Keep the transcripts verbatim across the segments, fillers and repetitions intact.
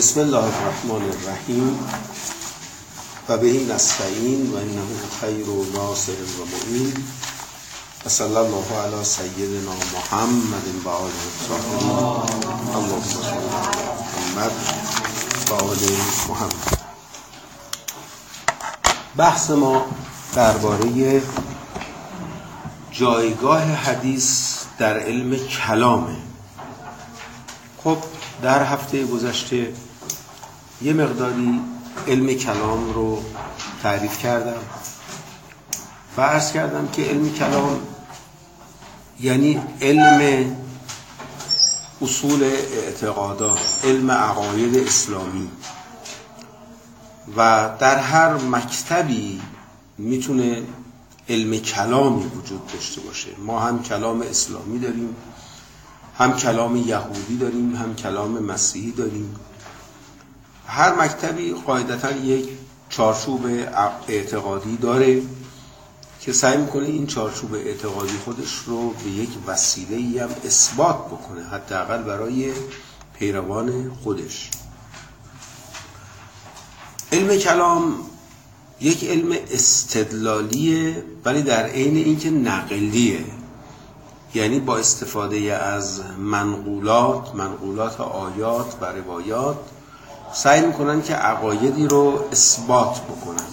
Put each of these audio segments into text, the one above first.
بسم الله الرحمن الرحیم و بهی نستعین و انه خیر و ناصر و معین و صلی الله علی سیدنا محمد و آله الطاهرین اللهم صل علی محمد و آل محمد. بحث ما درباره جایگاه حدیث در علم کلامه. خب در هفته گذشته یه مقداری علم کلام رو تعریف کردم و عرض کردم که علم کلام یعنی علم اصول اعتقادات، علم عقاید اسلامی و در هر مکتبی میتونه علم کلامی وجود داشته باشه. ما هم کلام اسلامی داریم، هم کلام یهودی داریم، هم کلام مسیحی داریم. هر مکتبی قاعدتا یک چارچوب اعتقادی داره که سعی میکنه این چارچوب اعتقادی خودش رو به یک وسیله‌ای هم اثبات بکنه، حداقل برای پیروان خودش. علم کلام یک علم استدلالیه ولی در عین اینکه نقلیه، یعنی با استفاده از منقولات منقولات آیات و روایات سعی میکنن که عقایدی رو اثبات بکنن.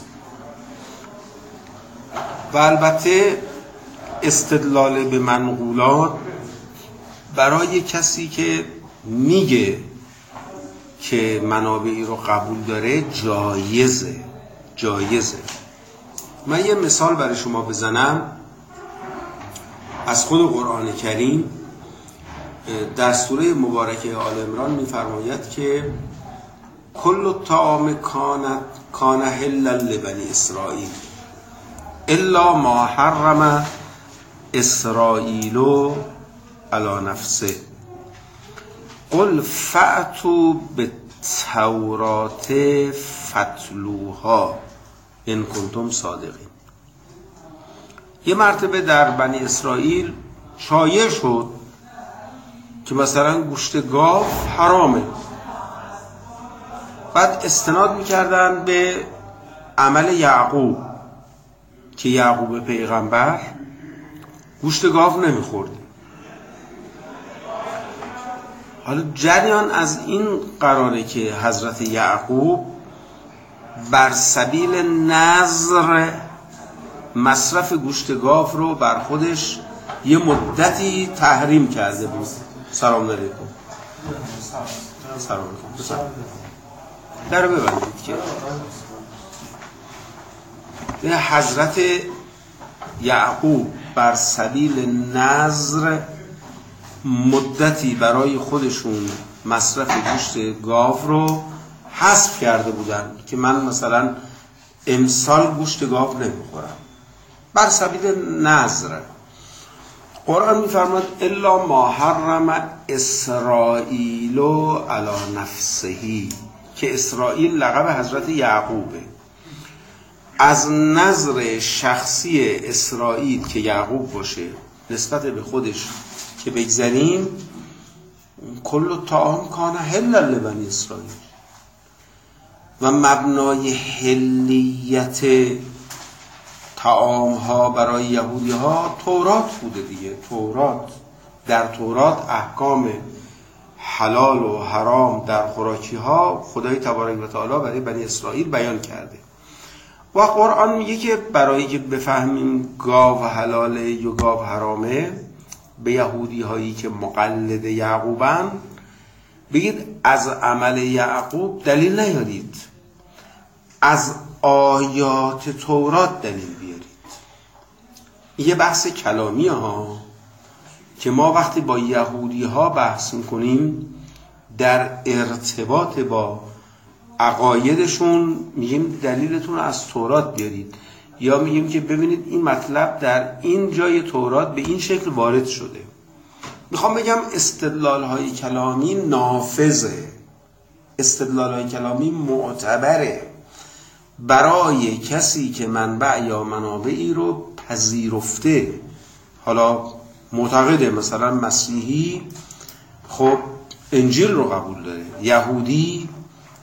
و البته استدلال به منقولات برای کسی که میگه که منابعی رو قبول داره جایزه جایزه من یه مثال برای شما بزنم از خود قرآن کریم. در سوره مبارکه آل عمران می‌فرماید که کل الطعام کانت کان حلا لبنی اسرائیل الا ما حرم اسرائیل علی نفسه قل فأتوا بالتوراة فاتلوها ان کنتم صادقین. یه مرتبه در بنی اسرائیل شایع شد که مثلا گوشت گاو حرامه. بعد استناد میکردن به عمل یعقوب که یعقوب پیغمبر گوشت گاو نمیخورد. حالا جریان از این قراره که حضرت یعقوب بر سبیل نظر مصرف گوشت گاو رو بر خودش یه مدتی تحریم کرده بود. سلام علیکم. سلام علیکم. در ببندید که حضرت یعقوب بر سبیل نظر مدتی برای خودشون مصرف گوشت گاو رو حذف کرده بودن که من مثلا امسال گوشت گاو نمیخورم، بر سبیل نظر. قرآن میفرماد الا ما حرم اسرائیل علی نفسه، که اسرائیل لقب حضرت یعقوبه. از نظر شخصی اسرائیل که یعقوب باشه نسبت به خودش که بگذاریم، کل الطعام کان حلا لبنی اسرائیل و مبنای حلیت طعام ها برای یهودی ها تورات بوده دیگه. تورات در تورات احکام حلال و حرام در خوراکی ها خدای تبارک و تعالی برای بنی اسرائیل بیان کرده. و قرآن میگه که برای که بفهمیم گاو حلاله یا گاو حرامه، به یهودی هایی که مقلد یعقوبن بگید از عمل یعقوب دلیل نیارید، از آیات تورات دلیل بیارید. یه بحث کلامی ها که ما وقتی با یهودی ها بحث میکنیم در ارتباط با عقایدشون میگیم دلیلتون از تورات بیارید، یا میگیم که ببینید این مطلب در این جای تورات به این شکل وارد شده. میخوام بگم استدلال های کلامی نافذه، استدلال های کلامی معتبره برای کسی که منبع یا منابعی رو پذیرفته. حالا معتقده مثلا مسیحی خب انجیل رو قبول داره، یهودی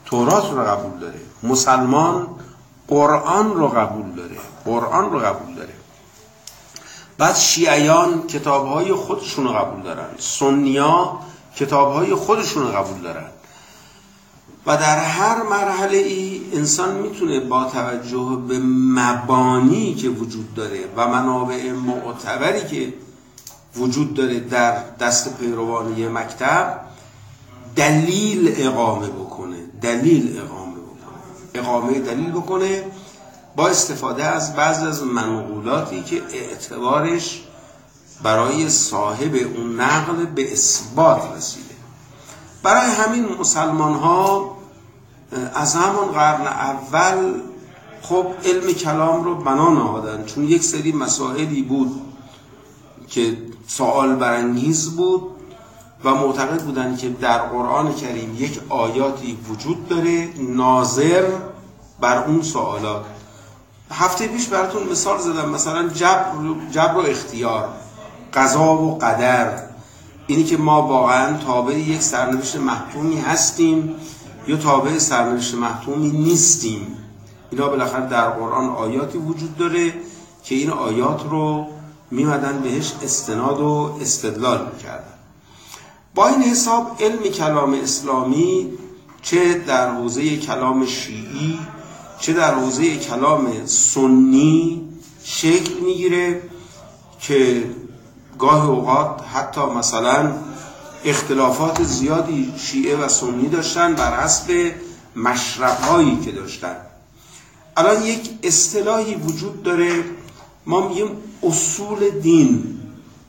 تورات رو قبول داره، مسلمان قرآن رو قبول داره، قرآن رو قبول داره. بعد شیعیان کتاب‌های خودشون رو قبول دارن، سنی‌ها کتاب‌های خودشون رو قبول دارن. و در هر مرحله ای انسان میتونه با توجه به مبانی که وجود داره و منابع معتبری که وجود داره در دست پیروانی مکتب دلیل اقامه بکنه، دلیل اقامه بکنه، اقامه دلیل بکنه با استفاده از بعضی از منقولاتی که اعتبارش برای صاحب اون نقل به اثبات رسیده. برای همین مسلمان ها از همون قرن اول خب علم کلام رو بنا نهادن، چون یک سری مسائلی بود که سوال برانگیز بود و معتقد بودن که در قرآن کریم یک آیاتی وجود داره ناظر بر اون سوالات. هفته پیش براتون مثال زدم، مثلا جبر, جبر و اختیار، قضا و قدر، اینی که ما واقعا تابع یک سرنوشت محتومی هستیم یا تابع سرنوشت محتومی نیستیم. اینا بالاخره در قرآن آیاتی وجود داره که این آیات رو میمدن بهش استناد و استدلال میکردن. با این حساب علم کلام اسلامی چه در حوزه کلام شیعی چه در حوزه کلام سنی شکل میگیره که گاه اوقات حتی مثلا اختلافات زیادی شیعه و سنی داشتن بر حسب مشرب‌هایی که داشتن. الان یک اصطلاحی وجود داره ما میگیم اصول دین.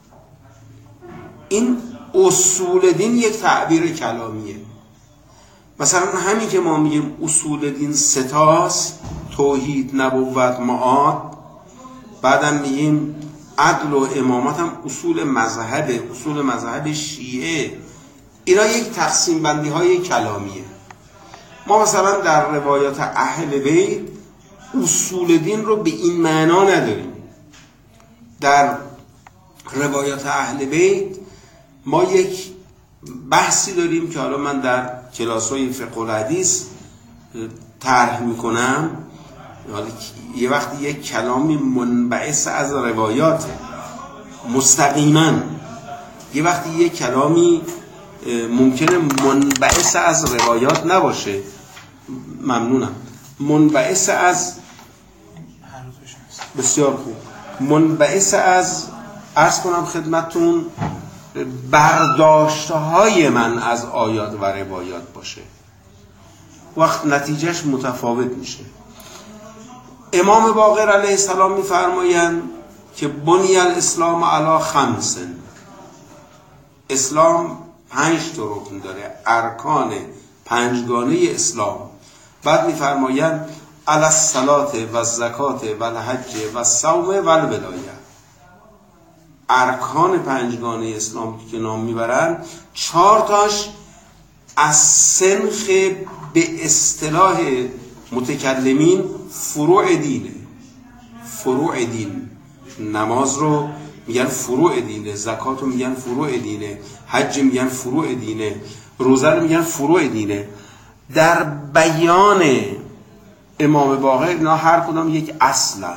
این اصول دین یک تعبیر کلامیه. مثلا همین که ما میگیم اصول دین ستاست، توحید، نبوت، معاد، بعدم میگیم عدل و امامت هم اصول مذهب، اصول مذهب شیعه، اینا یک تقسیم بندی های کلامیه. ما مثلا در روایات اهل بیت اصول دین رو به این معنا نداریم. در روایات اهل بیت ما یک بحثی داریم که حالا من در کلاس‌های فقه و حدیث طرح میکنم، یه وقتی یک کلامی منبعث از روایات مستقیما، یه وقتی یک کلامی ممکنه منبعث از روایات نباشه، ممنونم، منبعث از، بسیار خوب، منبعث از عرض کنم خدمتون برداشتهای من از آیات و روایات باشه، وقت نتیجهش متفاوت میشه. امام باقر علیه السلام میفرمایند که بنی الاسلام علی خمس، اسلام پنج تا رکن داره، ارکان پنجگانه اسلام. بعد میفرمایند علی الصلاة و الزکات و الحج و الصوم و الولایه. ارکان پنجگانه اسلام که نام میبرن چهار تاش از سنخ به اصطلاح متکلمین فروع دینه. فروع دین، نماز رو میگن فروع دینه، زکات رو میگن فروع دینه، حج میگن فروع دینه، روزه رو میگن فروع دینه. در بیان امام باقر اینا هر کدام یک اصلن،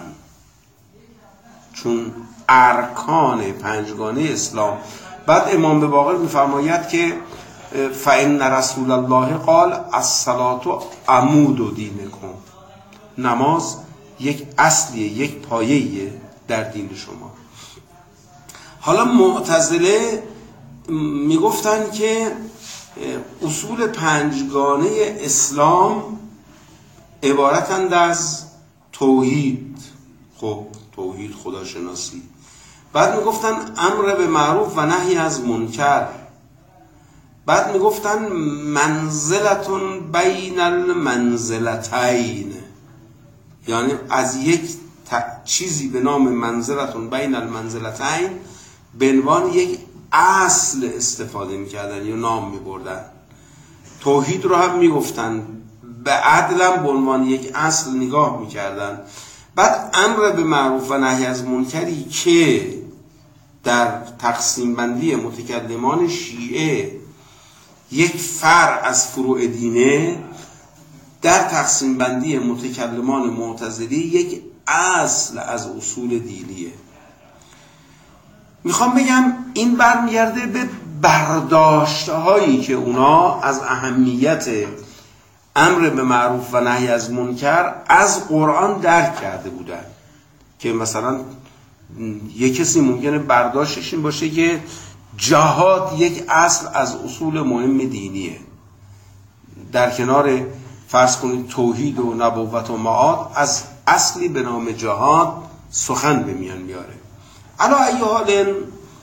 چون ارکان پنجگانه اسلام. بعد امام باقر میفرماید که فإن رسول الله قال الصلاة عمود دینکم، نماز یک اصلیه، یک پایه‌ایه در دین شما. حالا معتزله میگفتن که اصول پنجگانه اسلام عبارتند از توحید، خب توحید، خداشناسی. بعد میگفتن امر به معروف و نهی از منکر. بعد میگفتن منزلتون بین المنزلتین، یعنی از یک چیزی به نام منزلتون بین المنزلتین به عنوان یک اصل استفاده میکردن یا نام میبردن. توحید رو هم میگفتن، به عدلم به عنوان یک اصل نگاه میکردن. بعد امر به معروف و نهی از منکری که در تقسیم بندی متکلمان شیعه یک فرع از فروع دینه، در تقسیم بندی متکلمان معتزلی یک اصل از اصول دینیه. میخوام بگم این برمیگرده به برداشتهایی که اونا از اهمیت امر به معروف و نهی از منکر از قرآن درک کرده بودن. که مثلا یک کسی ممکنه برداشتش این باشه که جهاد یک اصل از اصول مهم دینیه، در کنار فرض کنید توحید و نبوت و معاد از اصلی به نام جهاد سخن به میان میاره. علی ای حال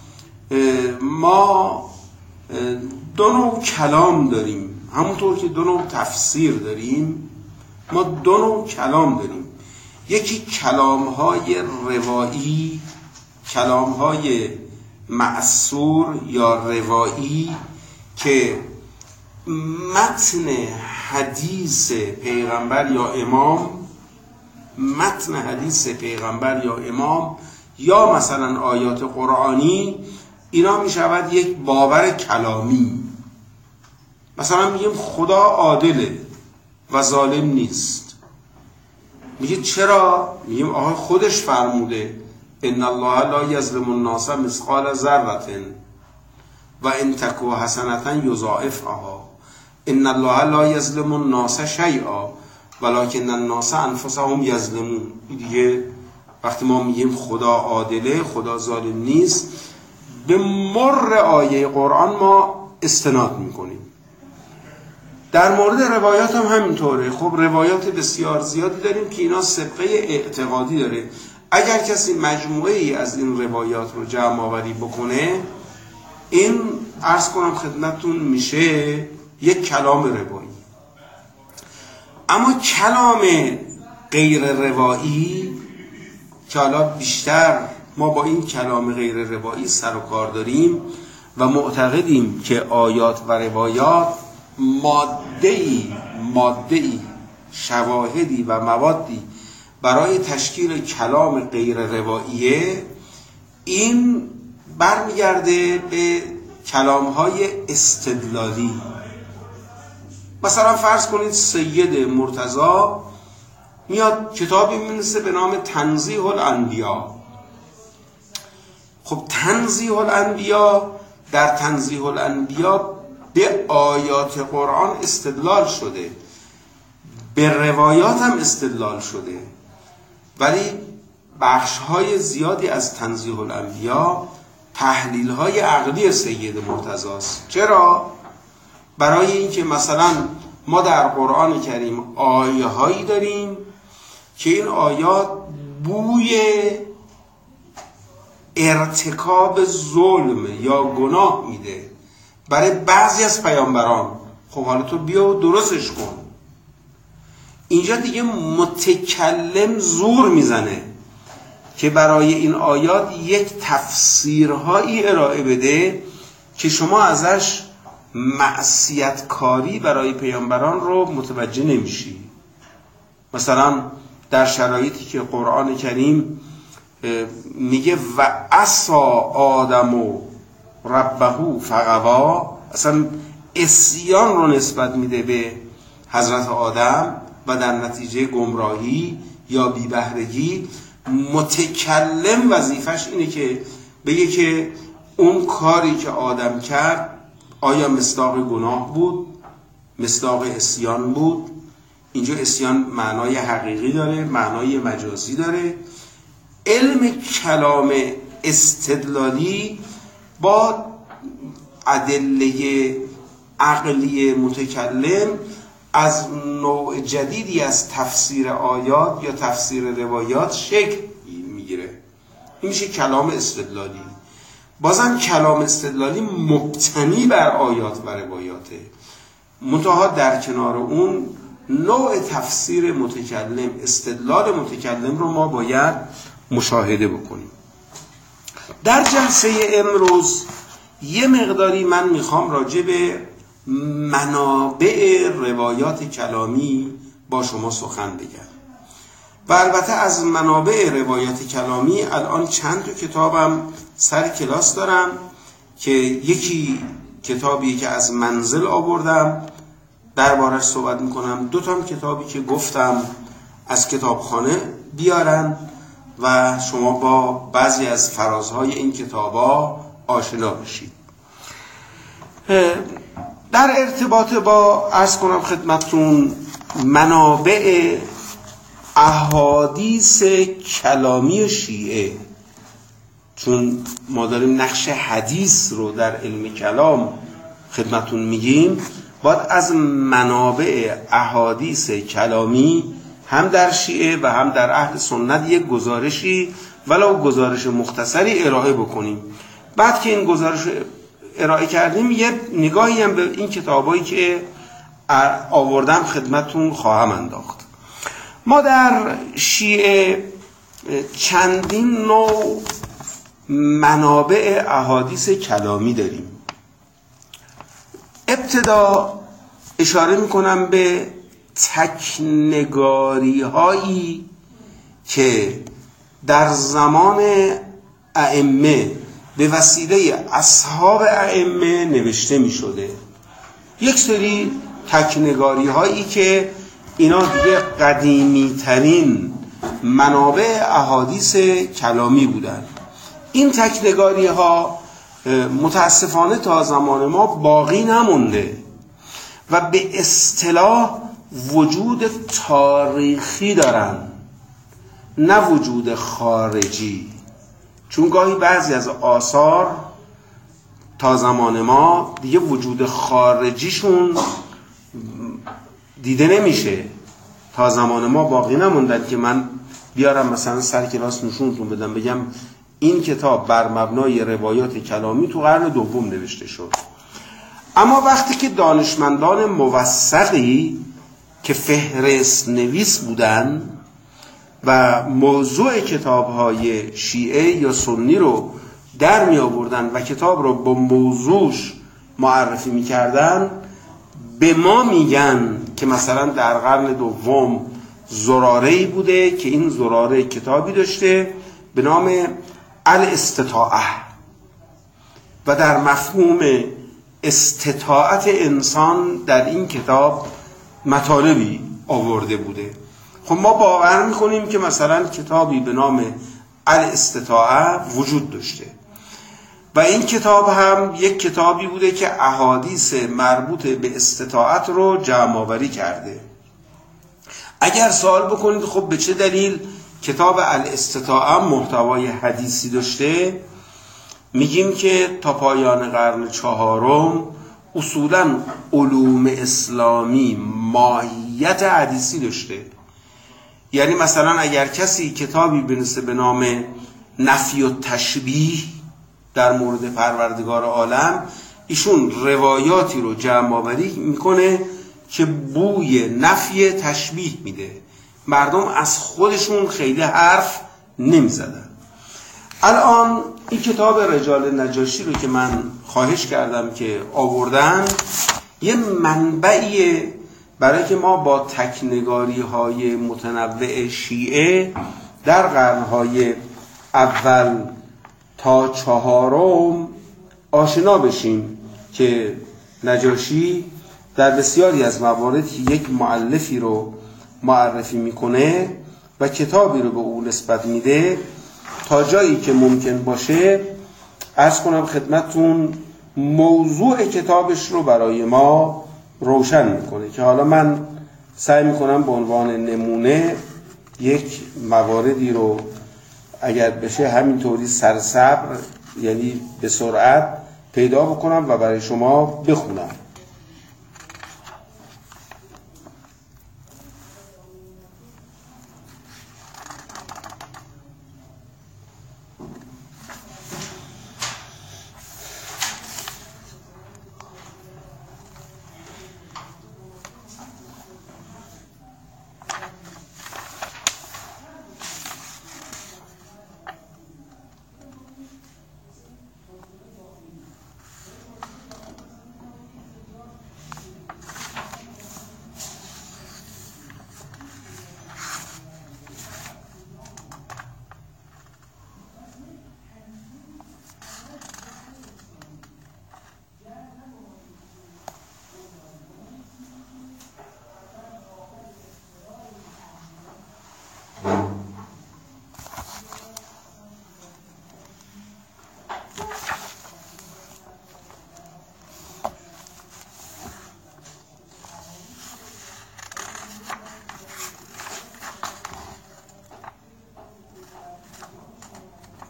ما دو نوع کلام داریم، همونطور که دو نوع تفسیر داریم، ما دو نوع کلام داریم. یکی کلام‌های روایی، کلام‌های معصور یا روایی که متن حدیث پیغمبر یا امام متن حدیث پیغمبر یا امام یا مثلا آیات قرآنی، اینا می شود یک باور کلامی. مثلا میگیم خدا عادله و ظالم نیست. میگه چرا؟ میگیم آها خودش فرموده ان الله لا یظلم الناس مثقال ذره و ان تک حسنة یضاعفها، ان الله لا یظلم الناس شیئا ولکن الناس انفسهم یظلمون. دیگه وقتی ما میگیم خدا عادله، خدا ظالم نیست، به مر آیه قرآن ما استناد میکنیم. در مورد روایات هم همینطوره. خب روایات بسیار زیادی داریم که اینا سبقه اعتقادی داره. اگر کسی مجموعه ای از این روایات رو جمع آوری بکنه، این عرض کنم خدمتتون میشه یک کلام روایی. اما کلام غیر روایی که حالا بیشتر ما با این کلام غیر روایی سر و کار داریم و معتقدیم که آیات و روایات ماده‌ای ماده‌ای شواهدی و موادی برای تشکیل کلام غیر رواییه، این برمیگرده به کلام‌های استدلالی. مثلا فرض کنید سید مرتضی میاد کتابی می‌نویسه به نام تنزیه الانبیا. خب تنزیه الانبیا، در تنزیه الانبیا به آیات قرآن استدلال شده، به روایات هم استدلال شده، ولی بخش‌های زیادی از تنزیه الانبیا تحلیل‌های عقلی سید مرتضی است. چرا؟ برای اینکه مثلا ما در قرآن کریم آیه‌هایی داریم که این آیات بوی ارتکاب ظلم یا گناه میده برای بعضی از پیامبران. خب حالا تو بیا و درستش کن. اینجا دیگه متکلم زور میزنه که برای این آیات یک تفسیرهایی ارائه بده که شما ازش معصیت کاری برای پیامبران رو متوجه نمیشی. مثلا در شرایطی که قرآن کریم میگه و عصا آدم و ربه فغوا، اصلا عصیان رو نسبت میده به حضرت آدم و در نتیجه گمراهی یا بی‌بهرگی. متکلم وظیفش اینه که بگه که اون کاری که آدم کرد آیا مصداق گناه بود، مصداق عصیان بود. اینجا عصیان معنای حقیقی داره، معنای مجازی داره. علم کلام استدلالی با ادله عقلی متکلم از نوع جدیدی از تفسیر آیات یا تفسیر روایات شکل میگیره. این میشه کلام استدلالی. بازم کلام استدلالی مبتنی بر آیات و روایاته، منتها در کنار اون نوع تفسیر متکلم، استدلال متکلم رو ما باید مشاهده بکنیم. در جلسه امروز یه مقداری من میخوام راجع به منابع روایات کلامی با شما سخن بگم و البته از منابع روایات کلامی الان چند تا کتابم سر کلاس دارم که یکی کتابی که از منزل آوردم دربارش صحبت میکنم. دو تا کتابی که گفتم از کتابخانه بیارن و شما با بعضی از فرازهای این کتابا آشنا بشید. در ارتباط با عرض کنم خدمتتون منابع احادیث کلامی شیعه، چون ما داریم نقش حدیث رو در علم کلام خدمتتون میگیم، باید از منابع احادیث کلامی هم در شیعه و هم در اهل سنت یک گزارشی ولو گزارش مختصری ارائه بکنیم. بعد که این گزارش ارائه کردیم یه نگاهی هم به این کتابایی که آوردم خدمتتون خواهم انداخت. ما در شیعه چندین نوع منابع احادیث کلامی داریم. ابتدا اشاره میکنم به تکنگاری هایی که در زمان ائمه به وسیله اصحاب ائمه نوشته می شده. یک سری تکنگاری هایی که اینا دیگه قدیمی ترین منابع احادیث کلامی بودن. این تکنگاری ها متاسفانه تا زمان ما باقی نمونده و به اصطلاح وجود تاریخی دارن، نه وجود خارجی. چون گاهی بعضی از آثار تا زمان ما دیگه وجود خارجیشون دیده نمیشه، تا زمان ما باقی نموندن که من بیارم مثلا سر کلاس نشونتون بدم بگم این کتاب بر مبنای روایات کلامی تو قرن دوم نوشته شد. اما وقتی که دانشمندان موثقی که فهرست نویس بودن و موضوع کتاب‌های شیعه یا سنی رو در می آوردن و کتاب رو با موضوعش معرفی می کردن، به ما میگن که مثلا در قرن دوم زراره‌ای بوده که این زراره کتابی داشته به نام الاستطاعه و در مفهوم استطاعت انسان در این کتاب مطالبی آورده بوده. خب ما باور میکنیم که مثلا کتابی به نام الاستطاعه وجود داشته و این کتاب هم یک کتابی بوده که احادیث مربوط به استطاعت رو جمع آوری کرده. اگر سوال بکنید خب به چه دلیل کتاب الاستطاعه محتوای حدیثی داشته، میگیم که تا پایان قرن چهارم اصولا علوم اسلامی ماهیت حدیثی داشته. یعنی مثلا اگر کسی کتابی بنویسه به نام نفی و تشبیه در مورد پروردگار عالم، ایشون روایاتی رو جمع آوری میکنه که بوی نفی تشبیه میده. مردم از خودشون خیلی حرف نمیزدن. الان این کتاب رجال نجاشی رو که من خواهش کردم که آوردن، یه منبعیه برای که ما با تکنگاری های متنوع شیعه در قرنهای اول تا چهارم آشنا بشیم که نجاشی در بسیاری از موارد یک مؤلفی رو معرفی میکنه و کتابی رو به او نسبت میده تا جایی که ممکن باشه عرض کنم خدمتتون موضوع کتابش رو برای ما روشن میکنه که حالا من سعی میکنم به عنوان نمونه یک مواردی رو اگر بشه همینطوری سرسبر یعنی به سرعت پیدا بکنم و برای شما بخونم.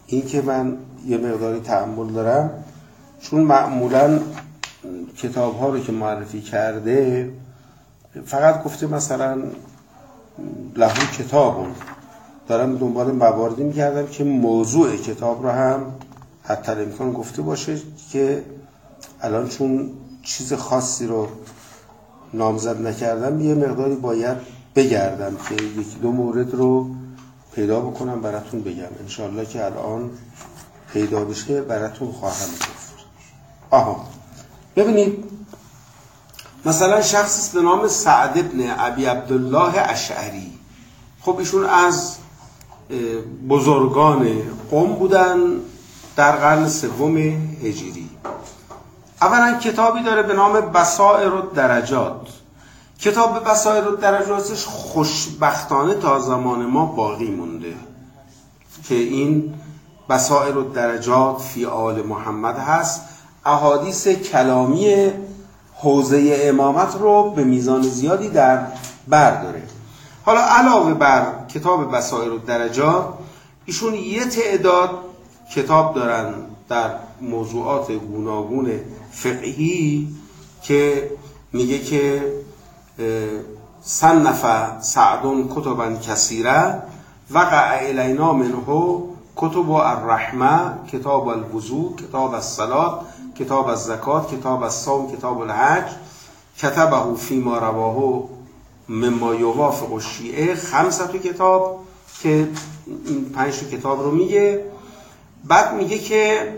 این که من یه مقداری تأمل دارم، چون معمولا کتاب ها رو که معرفی کرده فقط گفته مثلا لهو کتابون، دارم دنبال مواردی میکردم که موضوع کتاب رو هم حتی امکان گفته باشه، که الان چون چیز خاصی رو نامزد نکردم یه مقداری باید بگردم که یکی دو مورد رو پیدا بکنم براتون بگم. انشاءالله که الان پیدا بشه براتون خواهم گفت. آها ببینید، مثلا شخصی به نام سعد ابن ابی عبدالله اشعری، خب ایشون از بزرگان قم بودن در قرن سوم هجری. اولا کتابی داره به نام بصائر الدرجات. کتاب بصائر الدرجاتش خوشبختانه تا زمان ما باقی مونده که این بصائر الدرجات فی آل محمد هست. احادیث کلامی حوزه امامت رو به میزان زیادی در بر داره. حالا علاوه بر کتاب بصائر الدرجات، ایشون یه تعداد کتاب دارن در موضوعات گوناگون فقهی که میگه که صنف سعد کتبا کثیره وقع الینا منه کتب الرحمه، کتاب الوضو، کتاب الصلاة، کتاب الزکات، کتاب الصوم، کتاب الحج، کتبه فیما رواه مما یوافق الشیعه، خمسه کتاب که پنج کتاب رو میگه. بعد میگه که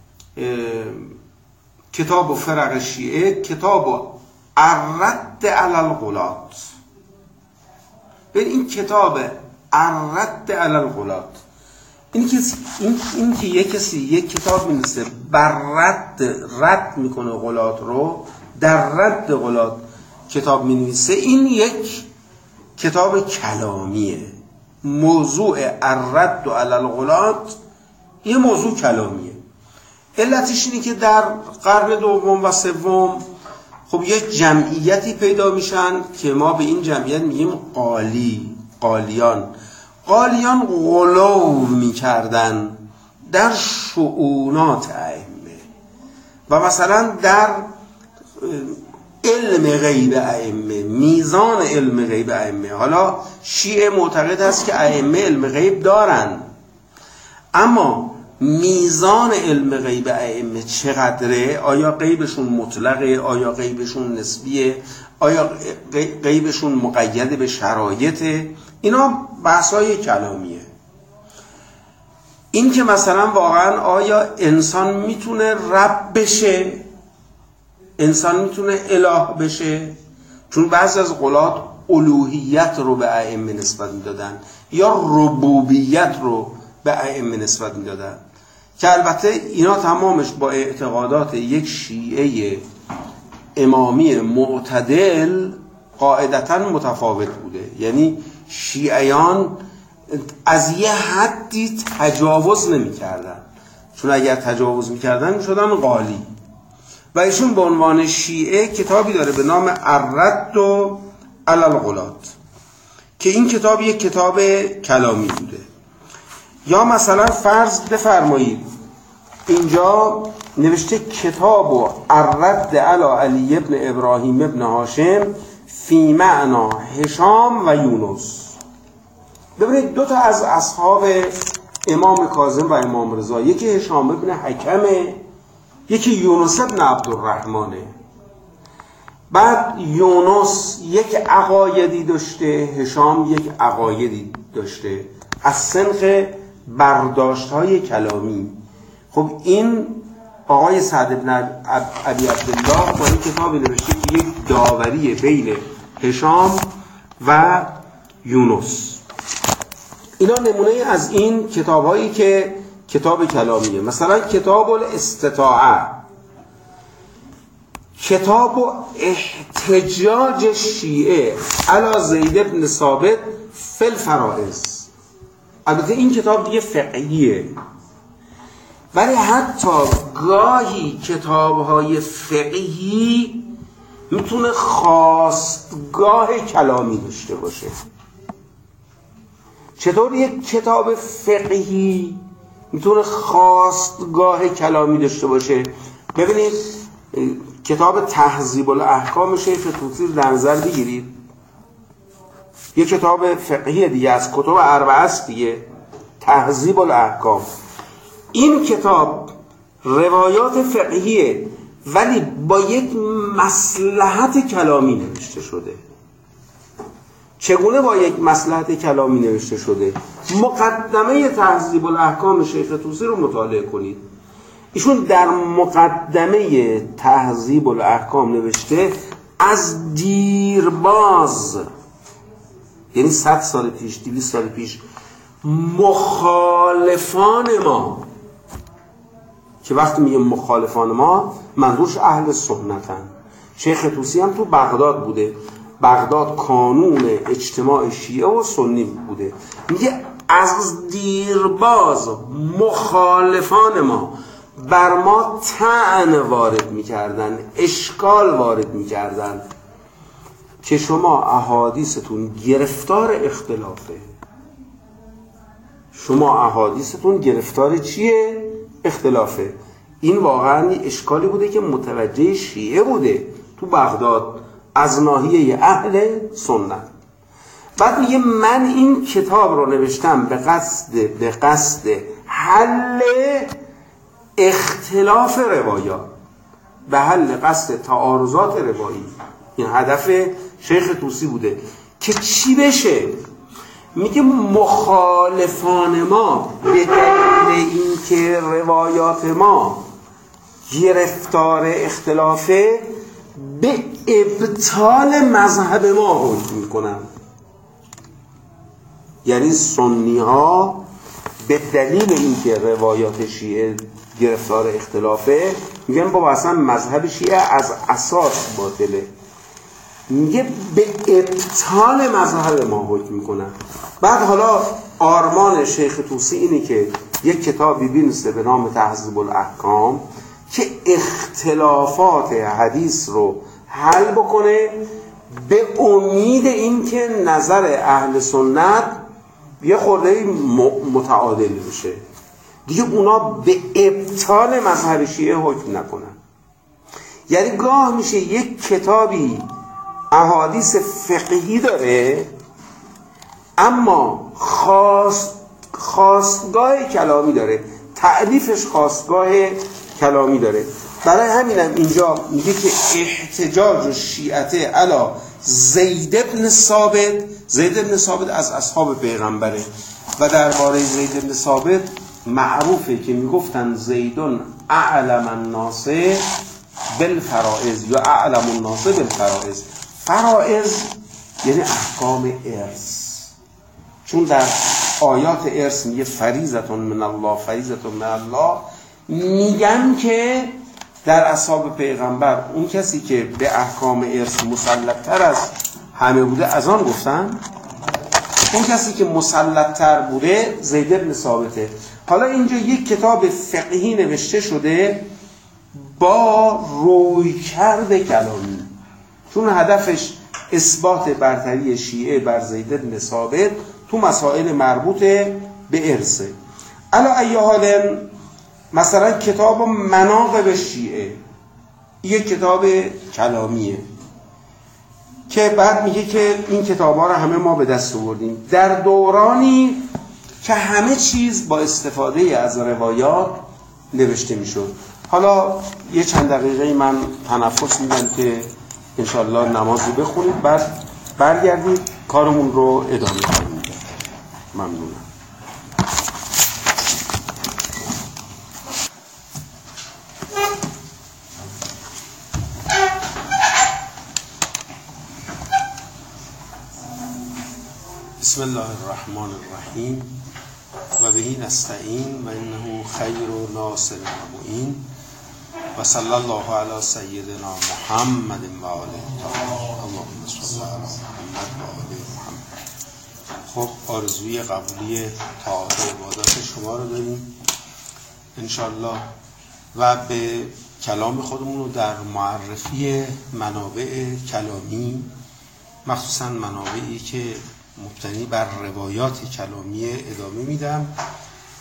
کتاب فرق شیعه، کتاب الرد علی الغلات. ببین این کتاب الرد علی الغلات، این که این, این که یک کسی یک کتاب می‌نویسه بر رد رد میکنه غلات رو، در رد غلات کتاب می‌نویسه، این یک کتاب کلامیه. موضوع الرد علی الغلات یه موضوع کلامیه. علتش اینه که در قرن دوم و سوم خب یک جمعیتی پیدا میشن که ما به این جمعیت میگیم قالی، قالیان. قالیان غلو میکردن در شؤونات ائمه و مثلا در علم غیب ائمه، میزان علم غیب ائمه. حالا شیعه معتقد است که ائمه علم غیب دارن، اما میزان علم غیب ائمه چقدره؟ آیا غیبشون مطلقه؟ آیا غیبشون نسبیه؟ آیا غیبشون مقید به شرایطه؟ اینا بحث‌های کلامیه. این که مثلا واقعا آیا انسان میتونه رب بشه؟ انسان میتونه اله بشه؟ چون بعضی از غلات الوهیت رو به ائمه نسبت میدادن یا ربوبیت رو به ائمه نسبت میدادن، که البته اینا تمامش با اعتقادات یک شیعه امامی معتدل قاعدتاً متفاوت بوده. یعنی شیعیان از یه حدی تجاوز نمی کردن، چون اگر تجاوز می کردن می شدن قالی. و ایشون به عنوان شیعه کتابی داره به نام الرد علی الغلات که این کتاب یک کتاب کلامی بوده. یا مثلا فرض بفرمایید اینجا نوشته کتاب و الرد علی علی ابن ابراهیم ابن هاشم فی معنا هشام و یونس. ببینید دو تا از اصحاب امام کاظم و امام رضا، یکی هشام ابن حکمه، یکی یونس ابن عبدالرحمنه. بعد یونس یک عقایدی داشته، هشام یک عقایدی داشته از سنخ برداشت‌های کلامی. خب این آقای سعد بن ابی عبدالله با این کتابی نوشته که یک داوری بین هشام و یونس. اینا نمونه از این کتاب‌هایی که کتاب کلامیه. مثلا کتاب الاستطاعه، کتاب احتجاج شیعه علی زید بن ثابت فی الفرائض. البته این کتاب دیگه فقهیه، ولی حتی گاهی کتاب‌های فقهی میتونه خواستگاه کلامی داشته باشه. چطور یک کتاب فقهی میتونه خواستگاه کلامی داشته باشه. ببینید کتاب تهذیب الاحکام شیخ طوسی رو در نظر بگیرید، یک کتاب فقهی دیگه از کتب اربعه است دیگه، تهذیب الاحکام. این کتاب روایات فقهیه ولی با یک مصلحت کلامی نوشته شده. چگونه با یک مصلحت کلامی نوشته شده؟ مقدمه تهذیب الاحکام شیخ طوسی رو مطالعه کنید. ایشون در مقدمه تهذیب الاحکام نوشته از دیرباز، یعنی صد سال پیش، دویست سال پیش، مخالفان ما، که وقتی میگه مخالفان ما منظورش اهل سنتن. شیخ طوسی هم تو بغداد بوده، بغداد کانون اجتماع شیعه و سنی بوده. میگه از دیرباز مخالفان ما بر ما طعن وارد میکردن، اشکال وارد میکردن که شما احادیثتون گرفتار اختلافه. شما احادیثتون گرفتار چیه؟ اختلافه. این واقعا اشکالی بوده که متوجه شیعه بوده تو بغداد از ناحیه اهل سنت. بعد میگه من این کتاب رو نوشتم به قصد به قصد حل اختلاف روایات، به حل قصد تعارضات روایی. این هدف شیخ طوسی بوده که چی بشه؟ میگه مخالفان ما به دلیل اینکه روایات ما گرفتار اختلافه به ابطال مذهب ما حکم میکنن. یعنی سنی ها به دلیل اینکه روایات شیعه گرفتار اختلافه میگن بابا اصلا مذهب شیعه از اساس باطله. میگه به ابطال مذهب ما حکم میکنن. بعد حالا آرمان شیخ طوسی اینه که یک کتابی بنویسه به نام تهذیب الاحکام که اختلافات حدیث رو حل بکنه به امید اینکه نظر اهل سنت یه خورده متعادل بشه، دیگه اونا به ابطال مذهب شیعه حکم نکنن. یعنی گاه میشه یک کتابی احادیث فقهی داره اما خواست خواستگاه کلامی داره، تألیفش خواستگاه کلامی داره. برای همینم اینجا میگه که احتجاج شیعته علی زید بن ثابت، زید بن ثابت از اصحاب پیغمبره و درباره زید بن ثابت معروفه که میگفتن زیدون اعلم الناس بالفرائض یا اعلم الناس بالفرائض. فرائض یعنی احکام ارث، چون در آیات ارث میگه فریضتون من الله فریضتون من الله، میگن که در اصحاب پیغمبر اون کسی که به احکام ارث مسلط تر از همه بوده از آن گفتن اون کسی که مسلط تر بوده زید بن ثابته. حالا اینجا یک کتاب فقهی نوشته شده با رویکرد کلامی، چون هدفش اثبات برتری شیعه بر زید بن ثابت تو مسائل مربوط به ارثه. علا ای حال مثلا کتاب مناقب شیعه یک کتاب کلامیه که بعد میگه که این کتاب ها رو همه ما به دست آوردیم در دورانی که همه چیز با استفاده از روایات نوشته میشد. حالا یه چند دقیقه من تنفس میدم که انشالله نمازی بخونید، بعد برگردید کارمون رو ادامه کنیم. ممنونم. بسم الله الرحمن الرحیم و بهی نستعین و انه خیر و ناصر و معین و صلی الله علی سیدنا محمد و آله اللهم صل علی محمد و آله محمد. خب آرزوی قبولی طاعات و عبادات شما رو داریم انشالله و به کلام خودمون رو در معرفی منابع کلامی، مخصوصا منابعی که مبتنی بر روایات کلامی ادامه میدم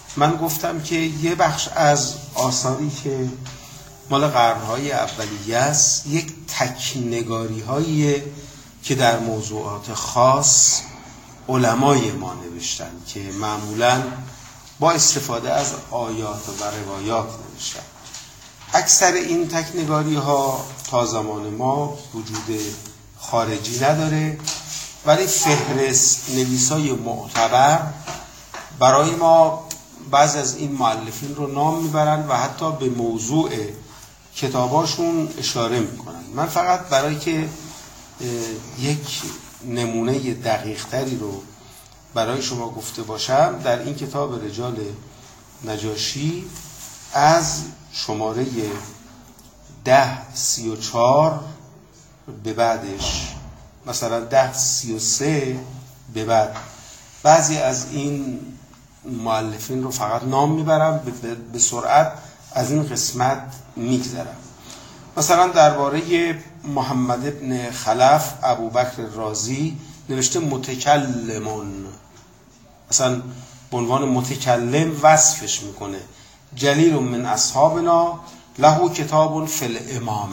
من گفتم که یه بخش از آثاری که مال قرنهای اولیه است یک تکنگاری هاییه که در موضوعات خاص علمای ما نوشتن که معمولاً با استفاده از آیات و روایات نوشتن. اکثر این تکنگاری ها تا زمان ما وجود خارجی نداره، ولی فهرست نویسای معتبر برای ما بعض از این مؤلفین رو نام میبرن و حتی به موضوع کتاباشون اشاره میکنن. من فقط برای که یک نمونه دقیق تری رو برای شما گفته باشم، در این کتاب رجال نجاشی از شماره ده سی و چار به بعدش، مثلا ده سی و سه به بعد، بعضی از این مؤلفین رو فقط نام میبرم، به سرعت از این قسمت میگذرم. مثلا درباره محمد ابن خلف ابوبکر رازی نوشته متکلمون، مثلا به عنوان متکلم وصفش میکنه، جلیل من اصحابنا له کتاب فی الامامه.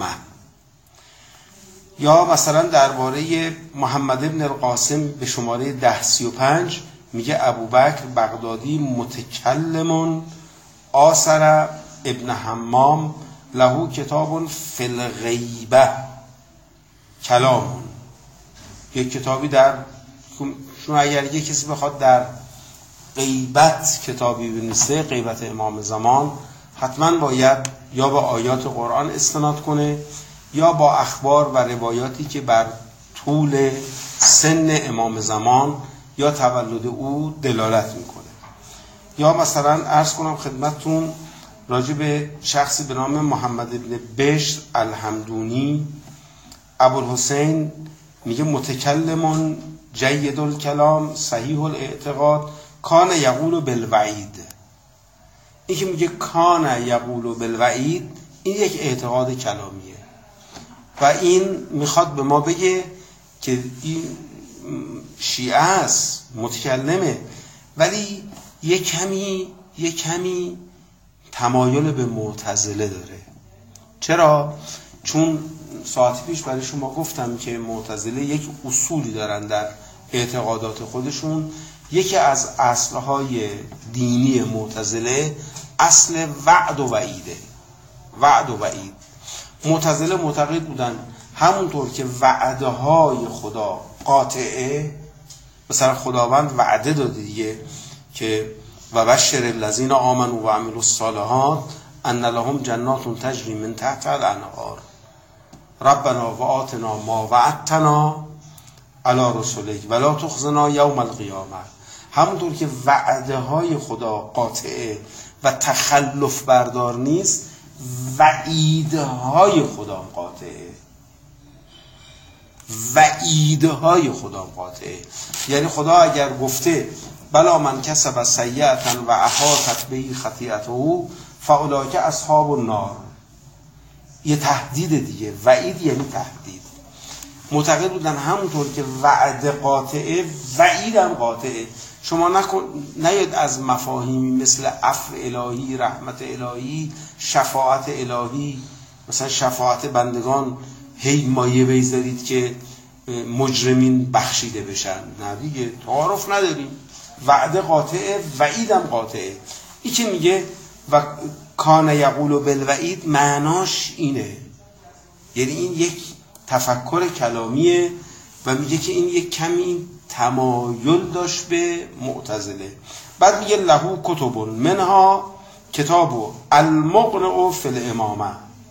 یا مثلا درباره محمد ابن القاسم به شماره ده سی و پنج میگه ابوبکر بغدادی متکلمون آثر ابن حمام له کتاب فی الغیبه کلامون. یک کتابی در شما اگر یک کسی بخواد در غیبت کتابی بنویسه، غیبت امام زمان، حتما باید یا با آیات قرآن استناد کنه یا با اخبار و روایاتی که بر طول سن امام زمان یا تولد او دلالت میکنه. یا مثلا عرض کنم خدمتتون راجع به شخصی به نام محمد ابن بشر الحمدونی ابوالحسین میگه متکلمون جید الکلام صحیح الاعتقاد کان یقول بالوعید. این که میگه کان یقول بالوعید این یک اعتقاد کلامیه و این میخواد به ما بگه که این شیعه است، متکلمه، ولی یک کمی یک کمی تمایل به معتزله داره. چرا؟ چون ساعتی پیش برای شما گفتم که معتزله یک اصولی دارن در اعتقادات خودشون. یکی از اصلهای دینی معتزله اصل وعد و وعیده. وعد و وعید. معتزله معتقد بودن همونطور که وعده های خدا قاطعه، مثلا خداوند وعده داده دیگه که و بشر الذین آمنوا و عملوا الصالحات ان لهم جنات تجری من تحتها الانهار ربنا و آتنا ما وعدتنا علی رسولک ولا تخزنا یوم القیامه. همونطور که وعده های خدا قاطعه و تخلف بردار نیست، وعیدهای خدا قاطعه. وعیدهای خدا قاطعه. یعنی خدا اگر گفته بلا من کسب سیئة و احاطت به خطیئته فاولئک اصحاب النار، یه تهدید دیگه. وعید یعنی تهدید. معتقد بودن همونطور که وعد قاطعه، وعیدم قاطعه. شما نکن نیاد از مفاهیمی مثل عفو الهی، رحمت الهی، شفاعت الهی، مثلا شفاعت بندگان هی مایه بیزارید که مجرمین بخشیده بشن. نه دیگه، تعارف نداریم. وعده قاطعه، وعیدم قاطعه. این که میگه و کان یقول بالوعید معناش اینه، یعنی این یک تفکر کلامیه و میگه که این یک کمی تمایل داشت به معتزله. بعد میگه له کتب منها کتاب المقنع فی الامامه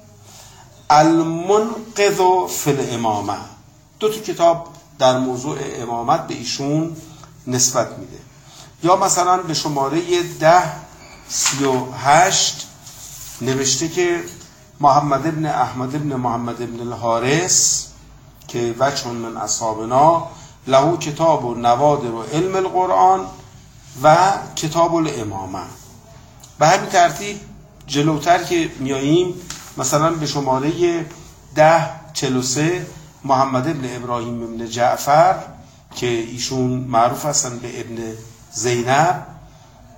المنقذ فی الامامه. دو تا کتاب در موضوع امامت به ایشون نسبت میده. یا مثلا به شماره ده سی و هشت نوشته که محمد ابن احمد ابن محمد ابن الحارث که وجه من اصحابنا له کتاب و نوادر و علم القرآن و کتاب الامامه. به همین ترتیب جلوتر که میاییم مثلا به شماره ده چهل و سه محمد ابن ابراهیم ابن جعفر که ایشون معروف هستن به ابن زینب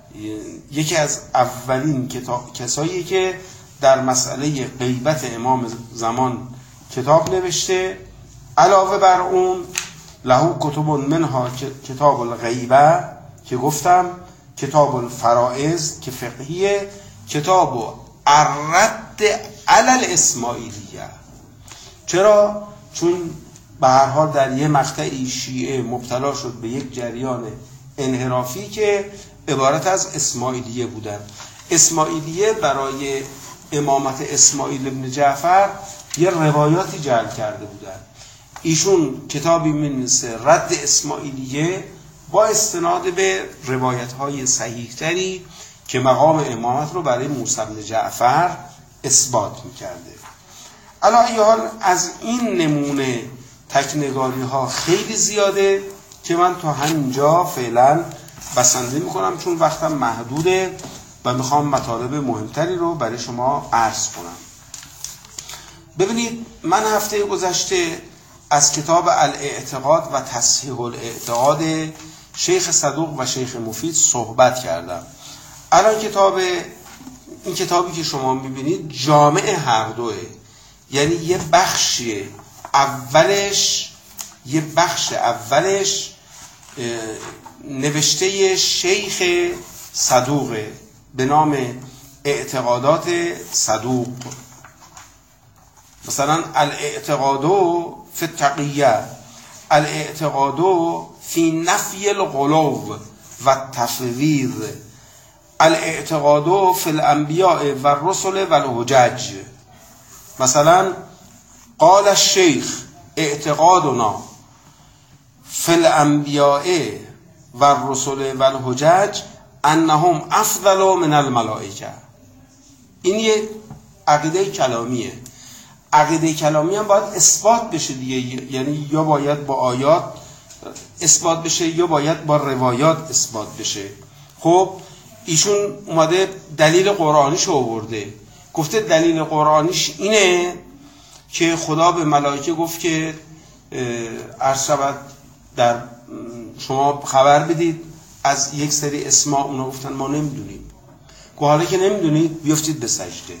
یکی از اولین کتاب کسایی که در مسئله غیبت امام زمان کتاب نوشته. علاوه بر اون له کتب منها کتاب الغیبه که گفتم، کتاب الفرائض که فقهیه، کتاب الرد علی الاسماعیلیه. چرا؟ چون به هر حال در یه مقطعی شیعه مبتلا شد به یک جریان انحرافی که عبارت از اسماعیلیه بودن. اسماعیلیه برای امامت اسماعیل ابن جعفر یه روایاتی جعل کرده بودن. ایشون کتابی می‌نویسه رد اسماعیلیه با استناد به روایت‌های صحیح‌تری که مقام امامت رو برای موسی بن جعفر اثبات می‌کرده. علی ای حال از این نمونه تکنگاری ها خیلی زیاده که من تا همینجا فعلا بسنده میکنم چون وقتم محدوده و میخوام مطالب مهمتری رو برای شما عرض کنم. ببینید، من هفته گذشته از کتاب الاعتقاد و تصحیح الاعتقاد شیخ صدوق و شیخ مفید صحبت کردم. الان کتاب این کتابی که شما میبینید جامع هر دوه، یعنی یه بخشی اولش یه بخش اولش نوشته شیخ صدوقه به نام اعتقادات صدوق. مثلا الاعتقادو فی التقیه، الاعتقادو فی نفی الغلو و تفویض، الاعتقادو فی الانبیاء و الرسل و الحجج. مثلا قال الشیخ اعتقادنا فی الانبیاء و الرسل و الحجج انهم افضل من الملائکه. این یه عقیده کلامیه. عقیده کلامی هم باید اثبات بشه دیگه، یعنی یا باید با آیات اثبات بشه یا باید با روایات اثبات بشه. خب ایشون اومده دلیل قرآنیش آورده، گفته دلیل قرآنیش اینه که خدا به ملائکه گفت که عرض شود در شما خبر بدید از یک سری اسما. اونا گفتن ما نمیدونیم. که حالا که نمیدونید بیفتید به سجده.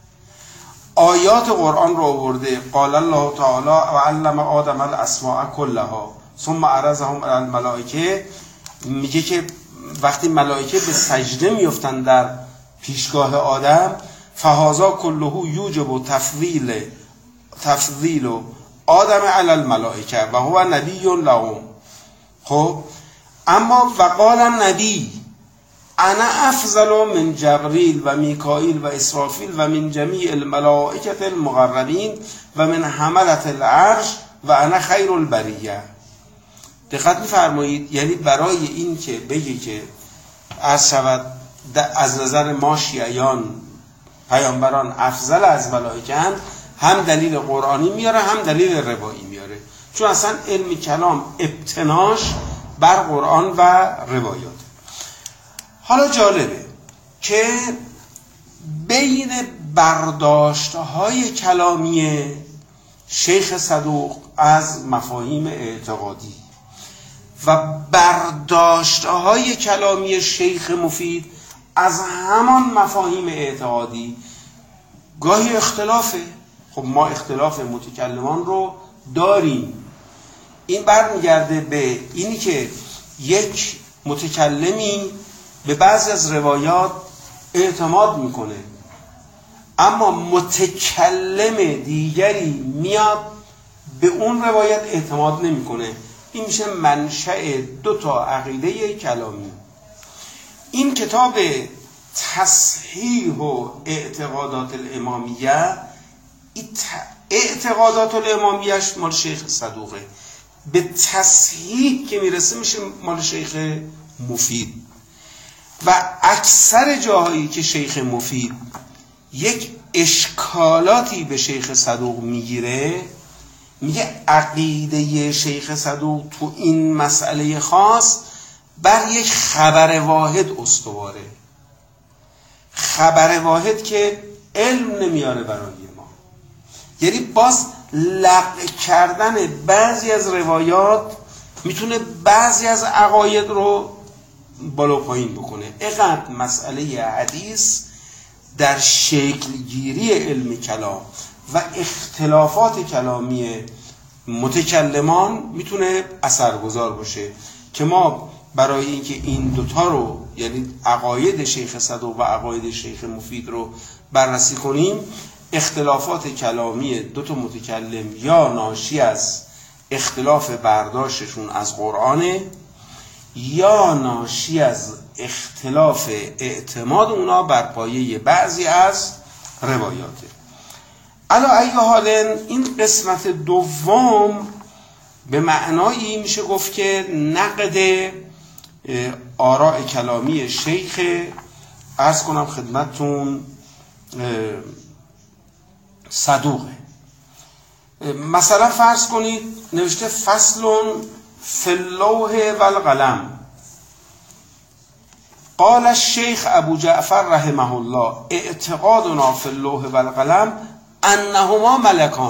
آیات قرآن رو آورده، قال الله تعالی و علم آدم الاسماء کلها ثم عرضهم علی الملائکه. میگه که وقتی ملائکه به سجده میفتن در پیشگاه آدم، فهذا کله یوجب تفضیل تفضیل آدم علی الملائکه و هو نبی لهم. خب اما وقال النبی انا افضل من جبریل و میکائیل و اسرافیل و من جمیع الملائکه المقربین و من حملة العرش و انا خیر البریه. دقت می‌فرمایید، یعنی برای این که بگی که از شود از نظر ما شیعیان پیامبران افضل از ملائکه‌اند، هم دلیل قرآنی میاره هم دلیل روایی میاره، چون اصلا علم کلام ابتناش بر قرآن و روایات. حالا جالبه که بین برداشت‌های کلامی شیخ صدوق از مفاهیم اعتقادی و برداشت‌های کلامی شیخ مفید از همان مفاهیم اعتقادی گاهی اختلافه. خب ما اختلاف متکلمان رو داریم. این برمیگرده به اینی که یک متکلمی به بعضی از روایات اعتماد میکنه، اما متکلم دیگری میاد به اون روایت اعتماد نمیکنه. این میشه منشأ دو تا عقیده کلامی. این کتاب تصحیح و اعتقادات الامامیه، اعتقادات الامامیهش مال شیخ صدوقه، به تصحیح که میرسه میشه مال شیخ مفید. و اکثر جاهایی که شیخ مفید یک اشکالاتی به شیخ صدوق میگیره، میگه عقیده شیخ صدوق تو این مسئله خاص بر یک خبر واحد استواره. خبر واحد که علم نمیاره برای ما، یعنی باز لغو کردن بعضی از روایات میتونه بعضی از عقاید رو بالا پایین بکنه. میکنه. اینقدر مسئله حدیث در شکلگیری علم کلام و اختلافات کلامی متکلمان میتونه اثرگذار باشه که ما برای اینکه این دوتا رو، یعنی عقاید شیخ صدوق و عقاید شیخ مفید رو بررسی کنیم، اختلافات کلامی دوتا متکلم یا ناشی از اختلاف برداشتشون از قرآنه یا ناشی از اختلاف اعتماد اونا بر پایه بعضی از روایاته. علا ای حال این قسمت دوم به معنایی میشه گفت که نقد آراء کلامی شیخ، عرض کنم خدمتتون، صدوقه. مثلا فرض کنید نوشته فصلون فی اللوح والقلم، قال الشیخ ابو جعفر رحمه الله اعتقادنا فی اللوح والقلم انهما ملکان.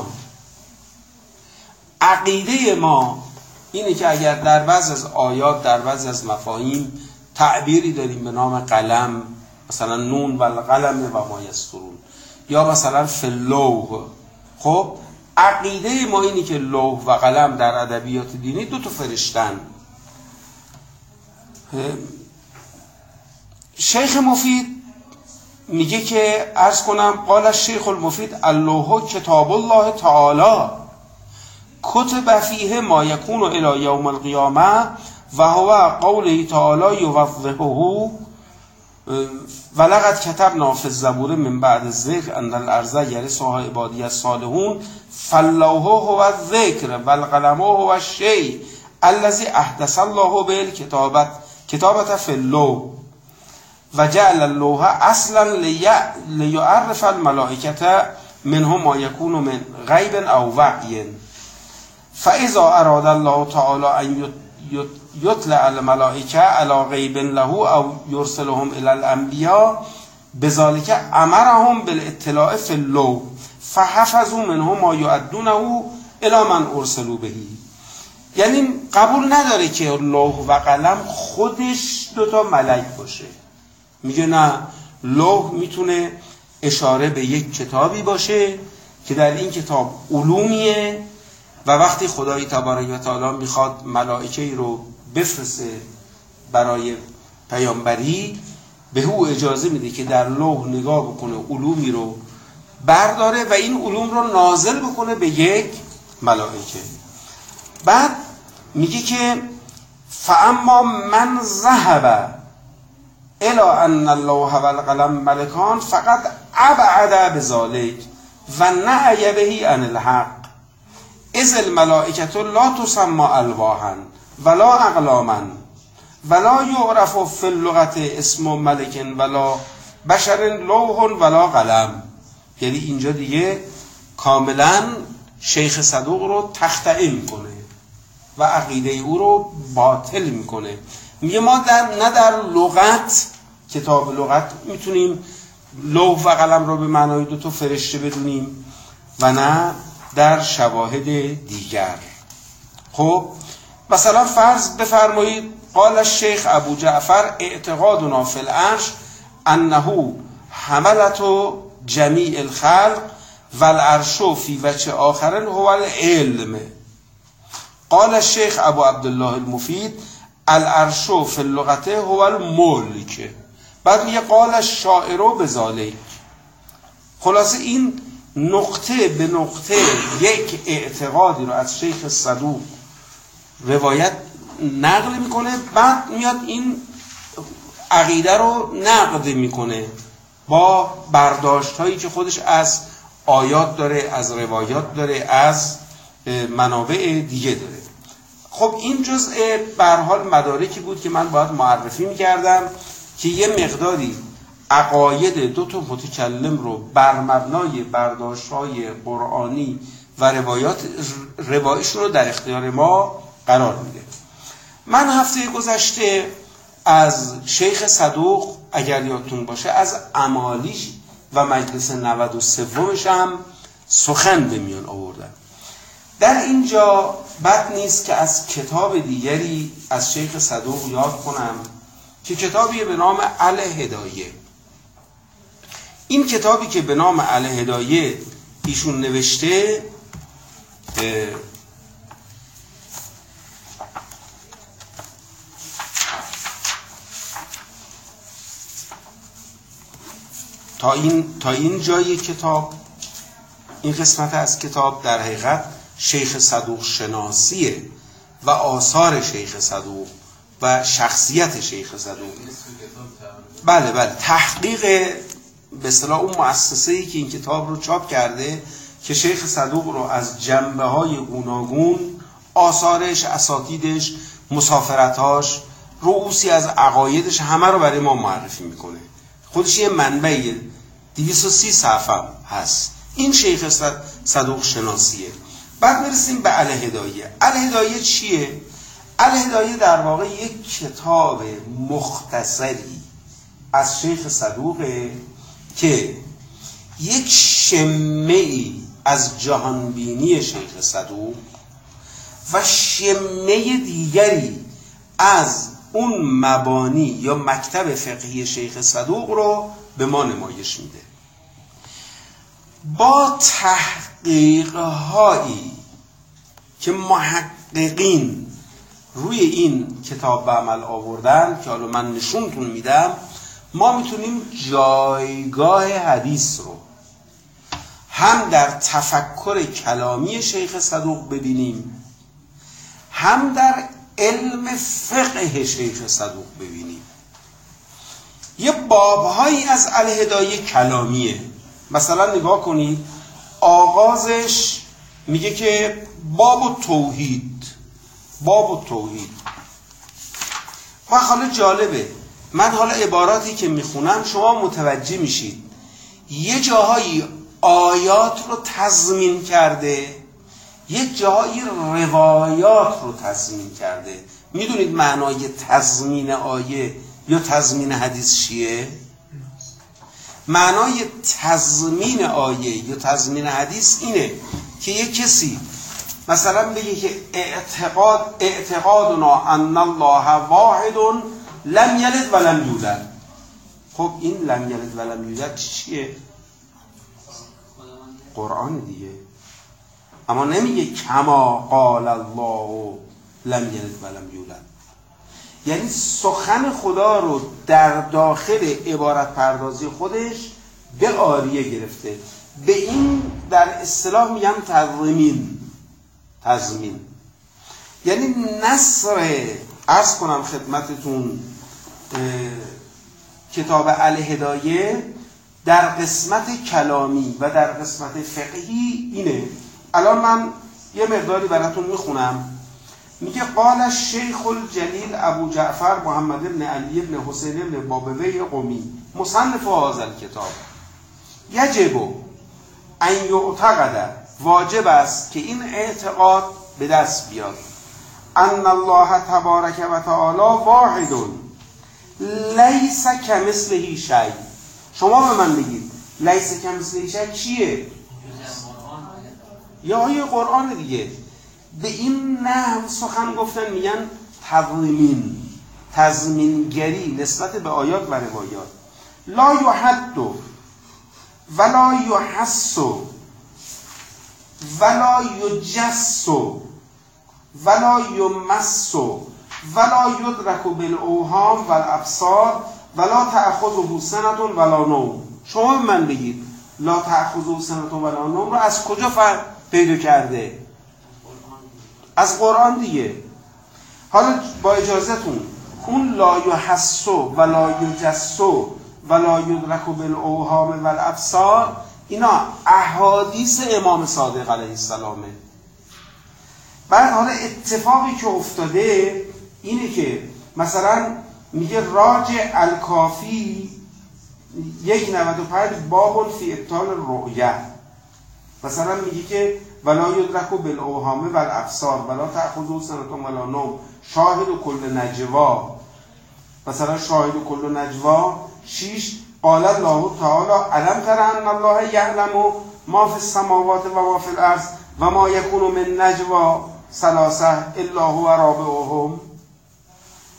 عقیده ما اینه که اگر در بعض از آیات، در بعض از مفاهیم تعبیری داریم به نام قلم، مثلا نون و القلم و ما یسطرون، یا مثلا فی اللوح، خب عقیده ما اینه که لوح و قلم در ادبیات دینی دو تا فرشتن. شیخ مفید میگه که عرض کنم قال الشیخ المفید اللوح کتاب الله تعالی کتب فیه ما یکون الی یوم القیامه و هو قوله تعالی یوضحه ولقد کتبنا فی الزبور من بعد الذکر ان الارض یرثها عبادی الصالحون فاللوح هو الذکر والقلم هو الشیء الذی احدث الله به الکتابت کتابت فی اللوح و جعل اللوح اصلا لیعرف الملائکه منهم ما یکون من غیب او وحی فاذا اراد الله تعالی ان یطلع الملائکه علی غیب له او یرسلهم الی الانبیاء بذلك امرهم بالاطلاع فی اللوح فحفظوا منهم ما یؤدونه الی من ارسلوا به. یعنی قبول نداره که لوح و قلم خودش دوتا ملک باشه. میگه نه، لوح میتونه اشاره به یک کتابی باشه که در این کتاب علومیه و وقتی خدای تبارک و تعالی میخواد ملائکه‌ای رو بفرسته برای پیامبری، به او اجازه میده که در لوح نگاه بکنه، علومی رو برداره و این علوم رو نازل بکنه به یک ملائکه. بعد میگه که فاما من ذهب الی ان اللوح والقلم ملکان فقط ابعد بذلک و نعی به عن الحق اذ الملائکه لا تسمى الواحا ولا اقلاما ولا یعرف فی اللغت اسم ملک ولا بشر لوح ولا قلم. یعنی اینجا دیگه کاملا شیخ صدوق رو تخطئه میکنه و عقیده او رو باطل میکنه. میگه ما در نه در لغت، کتاب لغت میتونیم لوح و قلم رو به معنای دو تا فرشته بدونیم و نه در شواهد دیگر. خب مثلا فرض بفرمایید قال الشیخ ابو جعفر اعتقادنا فی العرش انه حملت جمیع الخلق والعرش فی وجه آخر هو العلم. قال الشیخ ابو عبدالله المفید العرش فی اللغت هو الملک. بعد میگه قال الشاعر بذلک. خلاصه این نقطه به نقطه یک اعتقادی رو از شیخ صدوق روایت نقل میکنه، بعد میاد این عقیده رو نقد میکنه با برداشت هایی که خودش از آیات داره، از روایات داره، از منابع دیگه داره. خب این جزء به هر حال مدارکی بود که من باید معرفی میکردم که یه مقداری عقاید دو تا متکلم رو بر مبنای برداشت‌های قرآنی و روایات روایشون رو در اختیار ما قرار میده. من هفته گذشته از شیخ صدوق اگر یادتون باشه از اعمالیش و مجلس نود و سومش هم سخن به میان آوردم. در اینجا بد نیست که از کتاب دیگری از شیخ صدوق یاد کنم که کتابی به نام الهدایه. این کتابی که به نام الهدایه ایشون نوشته تا این تا این جای کتاب، این قسمت از کتاب در حقیقت شیخ صدوق شناسیه و آثار شیخ صدوق و شخصیت شیخ صدوق. بله بله تحقیق به اصطلاح اون مؤسسه‌ای که این کتاب رو چاپ کرده که شیخ صدوق رو از جنبه‌های گوناگون، آثارش، اساتیدش، مسافرتاش، رؤوسی از عقایدش، همه رو برای ما معرفی میکنه. خودش یه منبع دویست و سی صفحه هست. این شیخ صدوق شناسیه. بعد برسیم به الهدایه. الهدایه چیه؟ الهدایه در واقع یک کتاب مختصری از شیخ صدوقه که یک شمه‌ای از جهانبینی شیخ صدوق و شمه دیگری از اون مبانی یا مکتب فقهی شیخ صدوق رو به ما نمایش میده. با تحقیق‌هایی که محققین روی این کتاب به عمل آوردن که حالا من نشونتون میدم، ما میتونیم جایگاه حدیث رو هم در تفکر کلامی شیخ صدوق ببینیم، هم در علم فقه شیخ صدوق ببینیم. یه بابهایی از الهدایه کلامیه. مثلا نگاه کنید، آغازش میگه که باب توحید، باب توحید. و حالا جالبه، من حالا عباراتی که میخونم شما متوجه میشید یه جاهایی آیات رو تضمین کرده، یک جاهایی روایات رو تضمین کرده. میدونید معنای تضمین آیه یا تضمین حدیث چیه؟ معنای تضمین آیه یا تضمین حدیث اینه که یک کسی مثلا بگه که اعتقاد اعتقادنا ان الله واحد لم یلد و لم یولد. خب این لم یلد و لم یولد چیه؟ قرآن دیگه. اما نمیگه کما قال الله لم یلد و لم یولد. یعنی سخن خدا رو در داخل عبارت پردازی خودش به عاریه گرفته. به این در اصطلاح میگن تضمین. تضمین یعنی نصر، عرض کنم خدمتتون، کتاب الهدایه در قسمت کلامی و در قسمت فقهی اینه. الان من یه مقداری براتون میخونم. میگه قال الشیخ الجلیل ابو جعفر محمد بن علی بن حسین بن بابوی قمی مصنف هذا الکتاب یجب ان یعتقد، واجب است که این اعتقاد به دست بیاد، ان الله تبارک و تعالی واحد لیس کمثله شیء. شما به من بگید لیس کمثله شیء چیه؟ یا آیه قرآن دیگه. به این نحو سخن گفتن میگن تضمین، تضمینگری نسبت به آیات و روایات. لا یحد ولا یحس ولا یجس ولا یمس ولا یدرک بالاوهام والابصار ولا تأخذه سنة ولا نوم. شما من بگید لا تأخذه سنة ولا نوم رو از کجا پیدا کرده؟ از قرآن دیگه. حالا با اجازهتون اون لا یحس ولا یجس ولا یدرک بالاوهام والابصار اینا احادیث امام صادق علیه السلامه. بعد حالا اتفاقی که افتاده اینه که مثلا میگه راجع الکافی یک نود و پنج باب فی ابطال رؤیه، مثلا میگه که ولا یدرک بالاوهام والابصار ولا تأخذه سنة ولا نوم شاهد و کل نجوا، مثلا شاهد و کل نجوا شیش قال الله تعالی علم تر ان الله یعلم ما فی السماوات و ما فی الارض و ما یکون من نجوا ثلاثه الا هو رابعهم.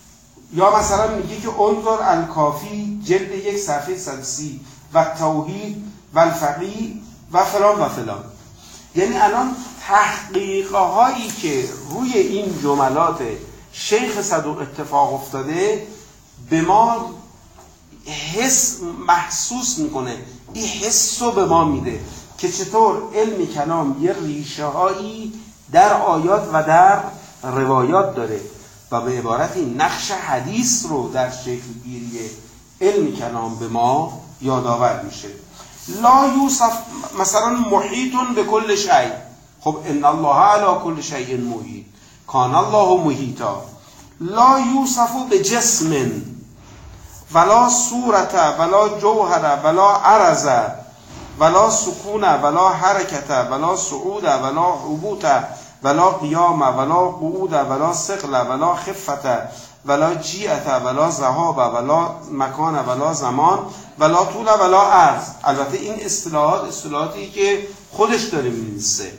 یا مثلا میگه که انظر الکافی جلد یک صفحه صد و سی و توحید و الفقیه و فلان و فلان. یعنی الان تحقیق هایی که روی این جملات شیخ صدوق اتفاق افتاده به ما حس محسوس میکنه، این حس رو به ما میده که چطور علم کلام یه ریشه هایی در آیات و در روایات داره و به عبارتی نقش حدیث رو در شکل گیری علم کلام به ما یادآور میشه. لا یوصف مثلا محیطون به کل شیء، خب ان الله علی کل شیء محیط، کان الله محیطا. لا یوصف به جسم ولا صورت ولا جوهر ولا عرض ولا سکون ولا حرکت ولا صعود ولا هبوط ولا قیام ولا قعود ولا ثقل ولا خفت ولا جیعت ولا ذهاب ولا مکان ولا زمان ولا طول ولا عرض. البته این اصطلاحات اصطلاحاتی که خودش داره می‌نویسه.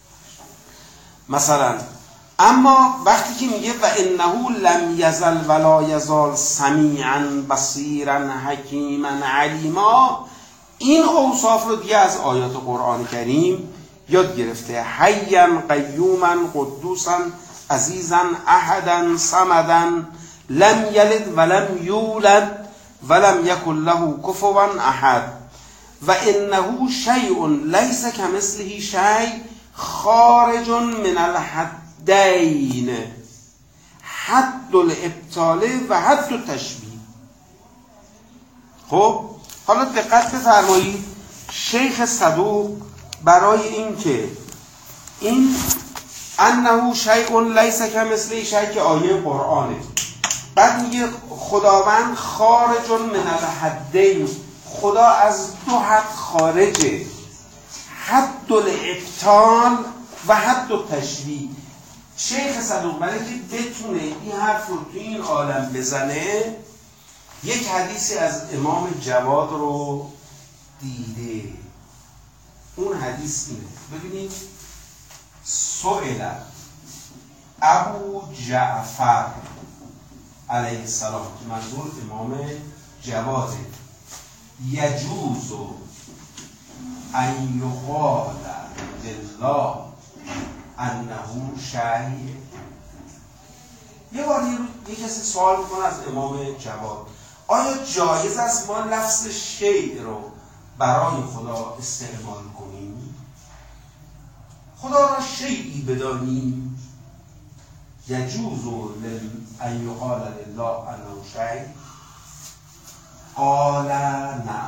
مثلا اما وقتی که میگه و انه لم یزل ولا یزال سمیعا بصیرا حکیما علیما، این اوصاف رو دیگه از آیات قرآن کریم یاد گرفته. حیا قیوما قدوسا عزیزا احدا صمدا لم یلد ولم یولد ولم یکن له کفوا احد و انه شیء لیس کمثله شیء خارج من الحدین حد الابطال و حد التشبیه. خب حالا دقت بفرمایید، شیخ صدوق برای این که این انه شیء لیس کمثله شیء که آیه قرآنه، بعد میگه خداوند خارج من الحدین، خدا از دو حد خارجه، حد الابطال و حد التشبیه. شیخ صدوق برای که بتونه این حرف رو تو این عالم بزنه یک حدیثی از امام جواد رو دیده. اون حدیث اینه، ببینید، سئل ابو جعفر علیه السلام که منظور امام جواده، یجوز ان یقال لله انه شیء. یه بار یه کسی سوال میکنه از امام جواد، آیا جایز است ما لفظ شیء رو برای خدا استعمال کنیم؟ خدا را شیئی بدانیم؟ یجوز ان یقال لله انه شیء؟ قال نه.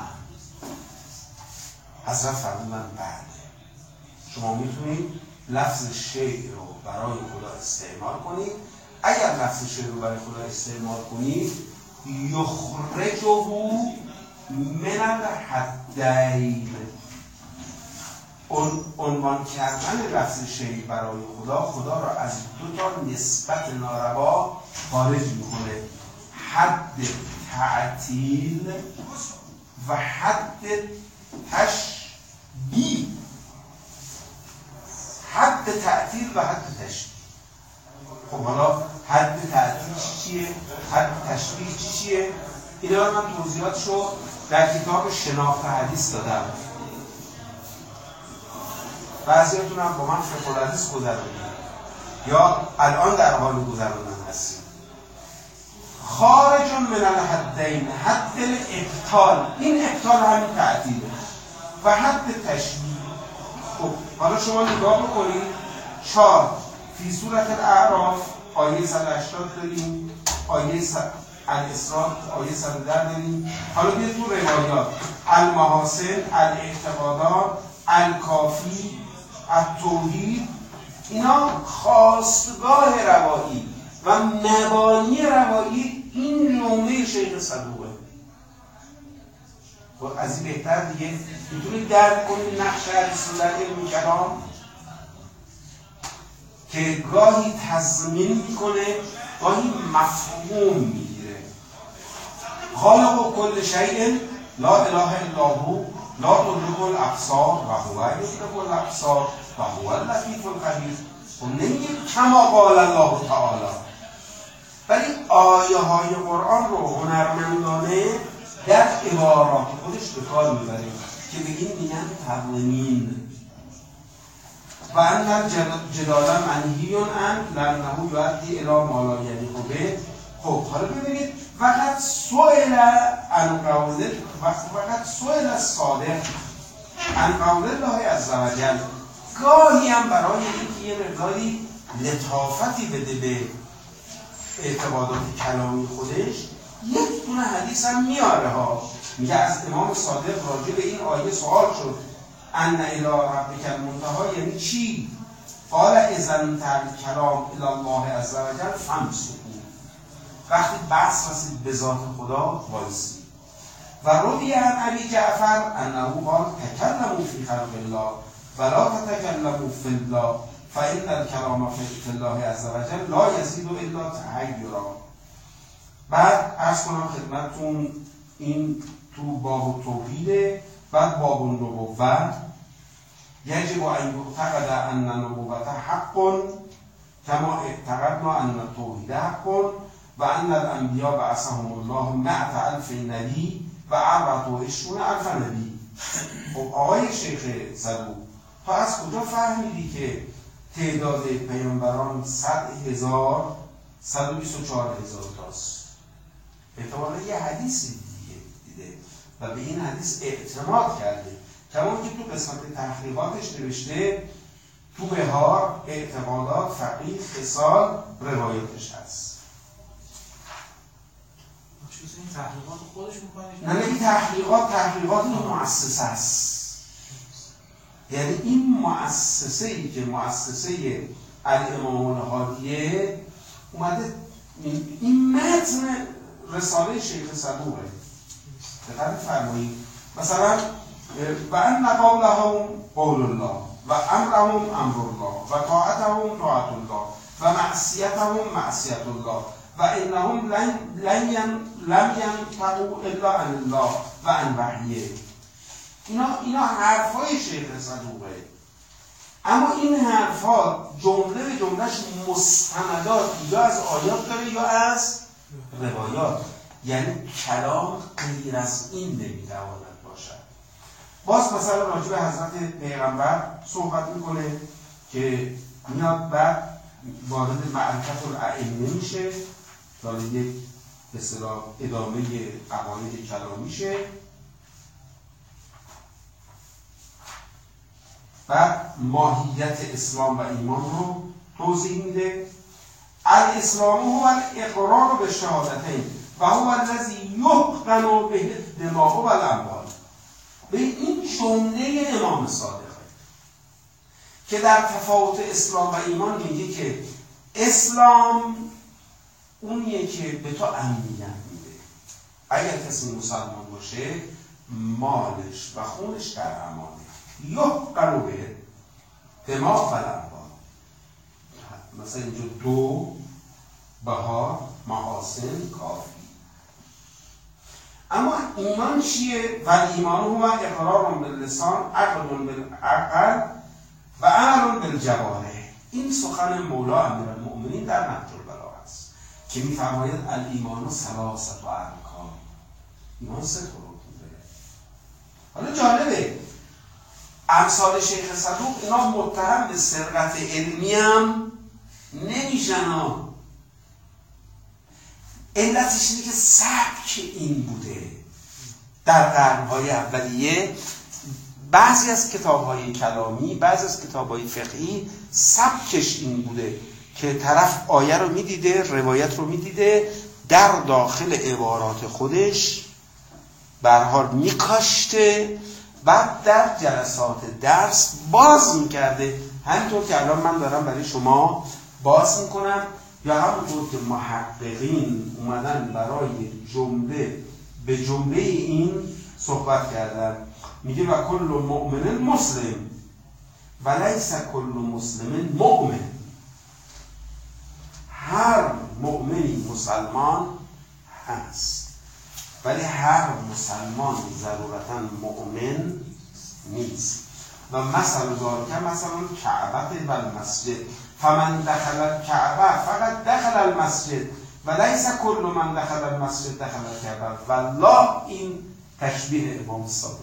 حضرت فرمودند بله، شما میتونید لفظ شیء رو برای خدا استعمال کنید. اگر لفظ شیء رو برای خدا استعمال کنید یخرجه من الحدین، عنوان کردن لفظ شیء برای خدا خدا را از دو تا نسبت ناروا خارج میکنه، حد تعطیل و حد تشبیه. حد تعطیل و حد تشبیه. خب حالا حد تعطیل چیه؟ حد تشبیه چیه؟ اینا رو من توضیحاتشو در کتاب شناخت حدیث دادم. بعضیاتون هم با من فقه الحدیث گذروندید یا الان در حال گذروندن هستید. خارج من الحدین، حد الابطال، این ابطال همین تعطیله، و حد تشبیه. خب حالا شما نگاه بکنید، چهار فی سورة الاعراف آیه صد و هشتاد داریم، آیه الاسراء آیه صد و ده داریم. حالا بیاید تو روایات، المحاسن، الاعتقادات، الکافی، التوحید، اینا خاستگاه روایی و مبانی روایی این جمله شیخ صدوقه. و از این بهتر دیگه میتونید درک کنید نقش حدیث رو در علم کلام که گاهی تضمین میکنه گاهی مفهوم میگیره. خالق کل شیء لا اله الا هو لا تدرک الابصار و هو یدرک الابصار و هو اللطیف الخبیر. و نمیگه کما قال الله تعالی، ولی آیه های قرآن رو هنرمندانه در عبارات خودش به کار میبره که بگیم میگن تقویمین و ان جدالا منهیون ان لانه یؤدی الی ما لا یلیق به. خب حالا ببینید وقت سئل عن قول وقت سئل الصادق عن قول الله عز وجل، گاهی هم برای اینکه یه مقداری لطافتی بده به اعتقادات کلامی خودش یک دونه حدیث هم میاره ها. میگه از امام صادق راجع به این آیه سوال شد ان الی ربک المنتهی یعنی چی؟ قال اذا انتهى الكلام الی الله عز وجل فامسکوا، وقتی بحث رسید به ذات خدا وایسی. و روی عن ابی جعفر انه قال تکلموا فی خلق الله ولا تتکلموا فی الله فإن الكلام فی الله عز وجل لا یزید الا تحیرا. بعد عرض کنم خدمتتون این تو باب توحید، بعد باب النبوت. یجب ان یعتقد ان النبوت حق کما اعتقدنا ان التوحید حق و ان الانبیاء بعثهم الله مئة الف نبی و اربعة و عشرون الف نبی. خب آقای شیخ صدوق، تو از کجا فهمیدی که تعداد پیامبران صد هزار صد و بیست و چهار هزار تاست؟ احتمالا یه حدیثی دیگه دیده و به این حدیث اعتماد کرده، کما که تو قسمت تحقیقاتش نوشته تو بهار اعتقادات فقیه خصال روایتش هست. این تحقیقات خودش میکنه؟ نه این تحقیقات تحقیقات این مؤسسه است. یعنی این مؤسسه ای که مؤسسه الامام الهادیه اومده این متن رساله شیخ صدوقه. دقت فرمایید مثلا و ان قولهم قول الله و امرهم امر الله و طاعتهم طاعت الله و معصیتهم معصیت الله و انهم لن لن لم ينطقوا الا عن الله و عن وحیه. اینا اینا حرفای شیخ صدوقه، اما این حرفا جمله به جملهش مستندات یا از آیات داره یا از روایات، یعنی کلام غیر از این نمیتواند باشد. باز مثلا راجع به حضرت پیغمبر صحبت میکنه که میاد بعد وارد معرفت الائمه میشه، داره یک به اصطلاح ادامه عقاید کلامی میشه. بعد ماهیت اسلام و ایمان رو توضیح میده. الاسلام هو الاقرار به شهادتین و هو الذی یحقن به الدماء و الاموال. به این جمله امام صادقه که در تفاوت اسلام و ایمان میگه که اسلام اونیه که به تو امنیت میده، اگر کسی مسلمان باشه مالش و خونش در امانه. یحقن به دماء و الاموال. مثلا اینجا دو بهار محاسن کافی. اما ایمان چیه؟ و ایمان هو اقرار باللسان عقد بالعقل و عمل بالجوارح. این سخن مولا امیرالمؤمنین در نهج البلاغه است که می‌فرماید الایمان ثلاثه ارکان. ایمان سه رکن داره. حالا جالبه امثال شیخ صدوق اینا متهم به سرقت علمی هم نمیشن. علتش اینه که سبک این بوده. در قرنهای اولیه بعضی از کتاب‌های کلامی، بعضی از کتاب‌های فقهی سبکش این بوده که طرف آیه رو میدیده، روایت رو میدیده، در داخل عبارات خودش به هر حال میکاشته، بعد در جلسات درس باز میکرده. همینطور که الان من دارم برای شما باز میکنم، یا همونطور که محققین اومدن برای جمله به جمله این صحبت کردن. میگه و کل مؤمن مسلم و لیس کل مسلم مؤمن. هر مؤمنی مسلمان هست ولی هر مسلمان ضرورتاً مؤمن نیست. و مثل ذالک مثلا کعبه و المسجد فمن دخل الکعبه فقط دخل المسجد و لیس کل من دخل المسجد دخل کعبه والله این تشبیه امام صادقه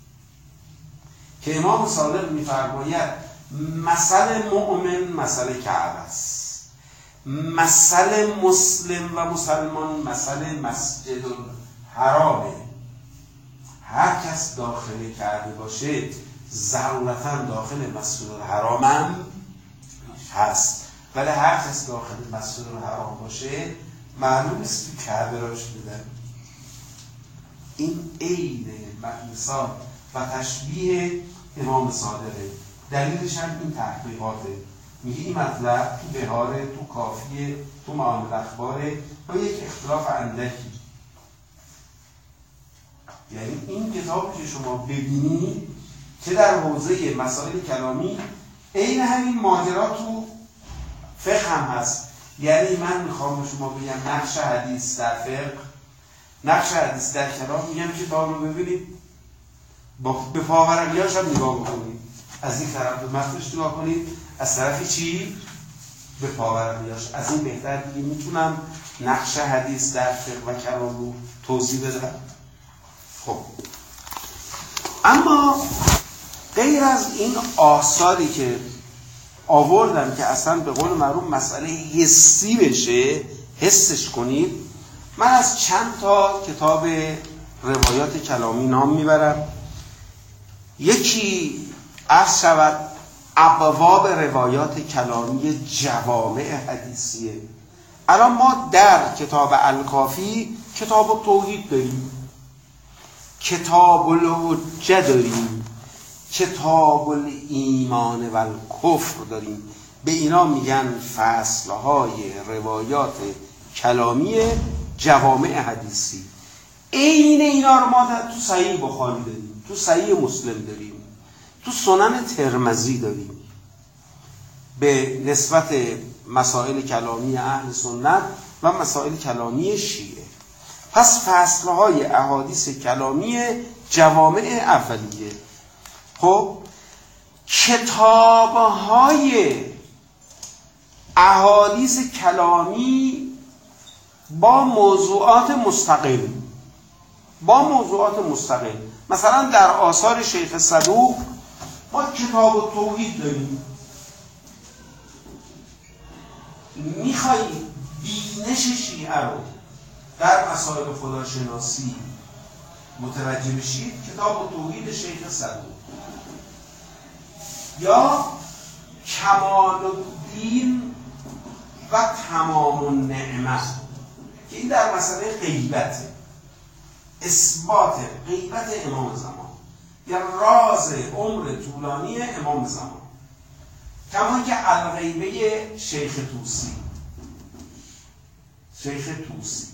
که امام صادق میفرماید مثل مؤمن مثل کعبه است، مثل مسلم و مسلمان مثل مسجد الحرامه. هر کس داخل کعبه باشه ضرورتاً داخل مسجد الحرام هم هست، ولی هر کس داخل مسجد الحرام باشه معلوم است که کعبه راش میدن. این عین مثال و تشبیه امام صادقه. دلیلش هم این تحقیقاته. میگه این مطلب تو بهاره، تو کافیه، تو معامل اخباره با یک اختلاف اندکی. یعنی این کتاب که شما ببینید که در حوزه مسائل کلامی عین همین ماجرا تو فقه هم هست. یعنی من میخوام به شما بگم نقش حدیث در فقه، نقش حدیث در کلام، میگم کتاب رو ببینید با به پاورقیاش هم نگاه بکنید، از این طرف به متنش نگاه کنید، از طرفی چی؟ به پاورقیاش. از این بهتر دیگه میتونم نقش حدیث در فقه و کلام رو توضیح بدم. خب اما غیر از این آثاری که آوردم که اصلا به قول معروف مسئله حسی بشه، حسش کنید، من از چند تا کتاب روایات کلامی نام میبرم. یکی عرض شود ابواب روایات کلامی جوامع حدیثیه. الان ما در کتاب الکافی کتاب توحید داریم، کتاب الحجه داریم، کتاب الایمان و الکفر داریم. به اینا میگن فصلهای روایات کلامی جوامع حدیثی. عین اینا رو ما تو صحیح بخاری داریم، تو صحیح مسلم داریم، تو سنن ترمذی داریم به نسبت مسائل کلامی اهل سنت و مسائل کلامی شیعه. پس فصلهای احادیث کلامی جوامع اولیه. خب کتابهای احادیث کلامی با موضوعات مستقل، با موضوعات مستقل. مثلا در آثار شیخ صدوق ما کتاب توحید داریم. میخوایی بینش شیعه رو در مسائل خداشناسی متوجه بشید، کتاب توحید شیخ صدوق یا کمال الدین و تمام النعمه که این در مسئله غیبته، اثبات غیبت امام زمان یا راز عمر طولانی امام زمان، کما که الغیبه شیخ طوسی. شیخ طوسی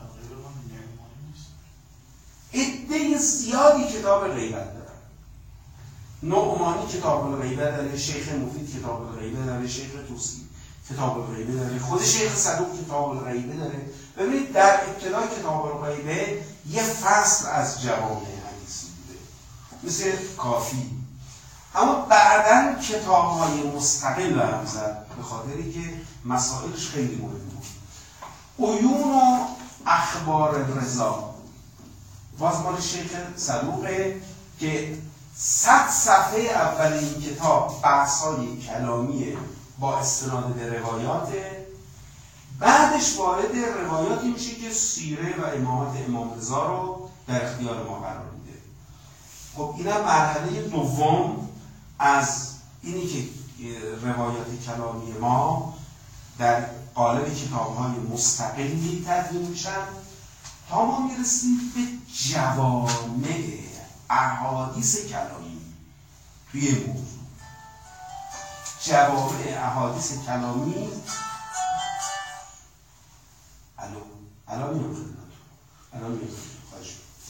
عده زیادی کتاب غیبت دارن. نعمانی کتاب الغیبه داره، شیخ مفید کتاب الغیبه داره، شیخ طوسی کتاب الغیبه داره، خود شیخ صدوق کتاب الغیبه داره. ببینید در ابتدای کتاب الغیبه یه فصل از جوامع حدیثی بوده مثل کافی، اما بعداً کتاب‌های مستقل هم زد به خاطری که مسائلش خیلی مهم بود. عیون و اخبار رضا باز مال شیخ صدوقه که صد صفحه اول این کتاب بحث‌های کلامی با استناد به روایاته، بعدش وارد روایاتی میشه که سیره و امامت امام رضا رو در اختیار ما قرار میده. خب اینم مرحله دوم از اینی که روایات کلامی ما در قالب کتاب‌های مستقلی تدوین میشن تا ما میرسیم به جوامع احادیث کلامی. توی موضوع جوامع احادیث کلامی الو الان میام خدمتتون الان میام خواهش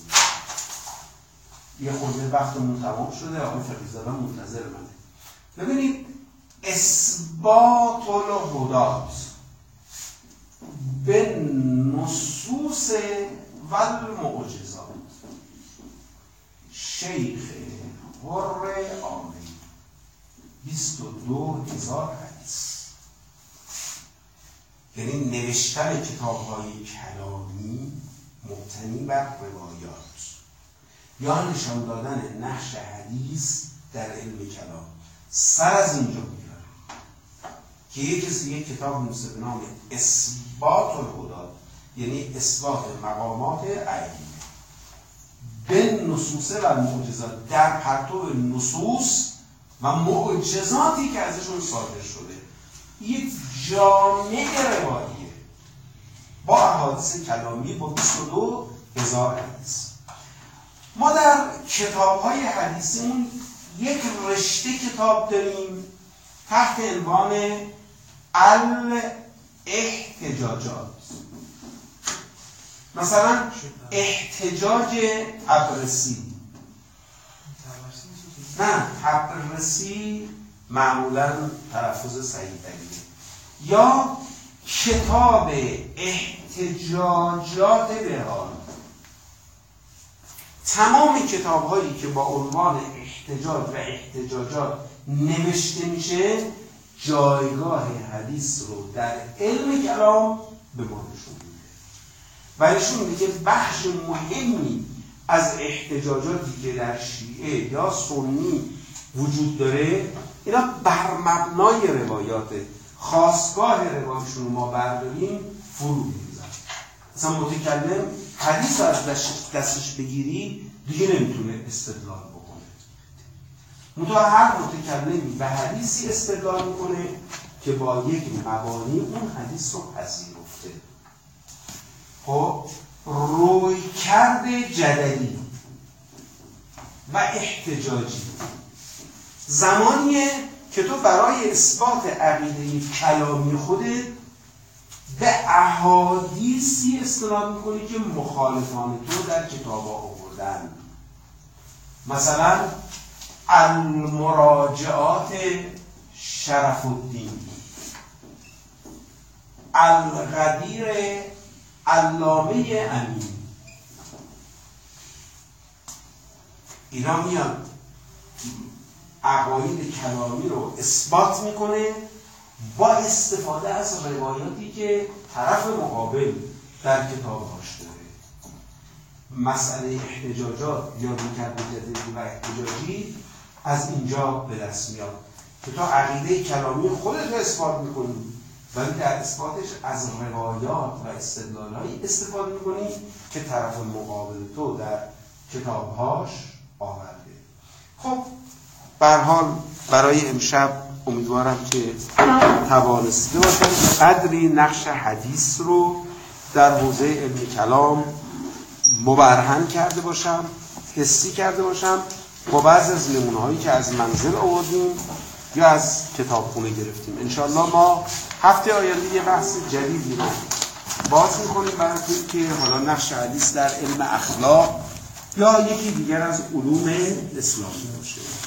یه خورده وقتمون تمام شده، آقای فقیه‌زاده منتظر منه. ببینید اثبات الهدات به نصوص و المعجزات شیخ حر آمری بیست و دو هزار حدیث. یعنی نوشتن کتاب‌های کلامی مبتنی بر روایات یا نشان دادن نقش حدیث در علم کلام سر از اینجا میاره که یک کسی یک کتاب نوشته به نام اثبات الهدات، یعنی اثبات مقامات عینی به نصوص و معجزات در پرتو نصوص و معجزاتی که ازشون صادر شده، یک جامعه رواییه با احادیث کلامی با بیست و دو هزار حدیث. ما در کتاب‌های حدیثمون یک رشته کتاب داریم تحت عنوان الاحتجاجات. مثلا احتجاج ابرسی، نه ابرسی معمولا تلفظ صحیح تریه، یا کتاب احتجاجات بهار. تمام کتاب هایی که با عنوان احتجاج و احتجاجات نوشته میشه جایگاه حدیث رو در علم کلام به ما نشون میده و نشون میده که بخش مهمی از احتجاجاتی که در شیعه یا سنی وجود داره اینا بر مبنای روایاته. خاستگاه روایشون رو ما برداریم فرو میریزن. مثلا متکلم حدیث رو از دستش بگیری دیگه نمیتونه استدلال بکنه. منتها هر متکلمی به حدیثی استدلال میکنه که با یک مبانی اون حدیث رو پذیرفته. خب رویکرد جدلی و احتجاجی زمانیه که تو برای اثبات عقیده کلامی خودت به احادیثی استناد میکنی که مخالفان تو در کتابا آوردن. مثلا المراجعات شرف الدین، الغدیر علامه امین. اینا میاد عقاید کلامی رو اثبات میکنه با استفاده از روایاتی که طرف مقابل در کتابهاش داره. مسئله احتجاجات یا رویکرد جدلی و احتجاجی از اینجا به دست میاد که تو عقیده کلامی خودت رو اثبات میکنی ولی در اثباتش از روایات و استدلال‌هایی استفاده میکنی که طرف مقابل تو در کتابهاش آورده. خب به هر حال برای امشب امیدوارم که توانسته باشم قدری نقش حدیث رو در حوزه علم کلام مبرهن کرده باشم، حسی کرده باشم با بعضی از نمونه‌هایی که از منزل آوردیم یا از کتابخونه گرفتیم. انشاءالله ما هفته آینده یه بحث جدیدی رو باز می‌کنیم برای که حالا نقش حدیث در علم اخلاق یا یکی دیگر از علوم اسلامی باشه.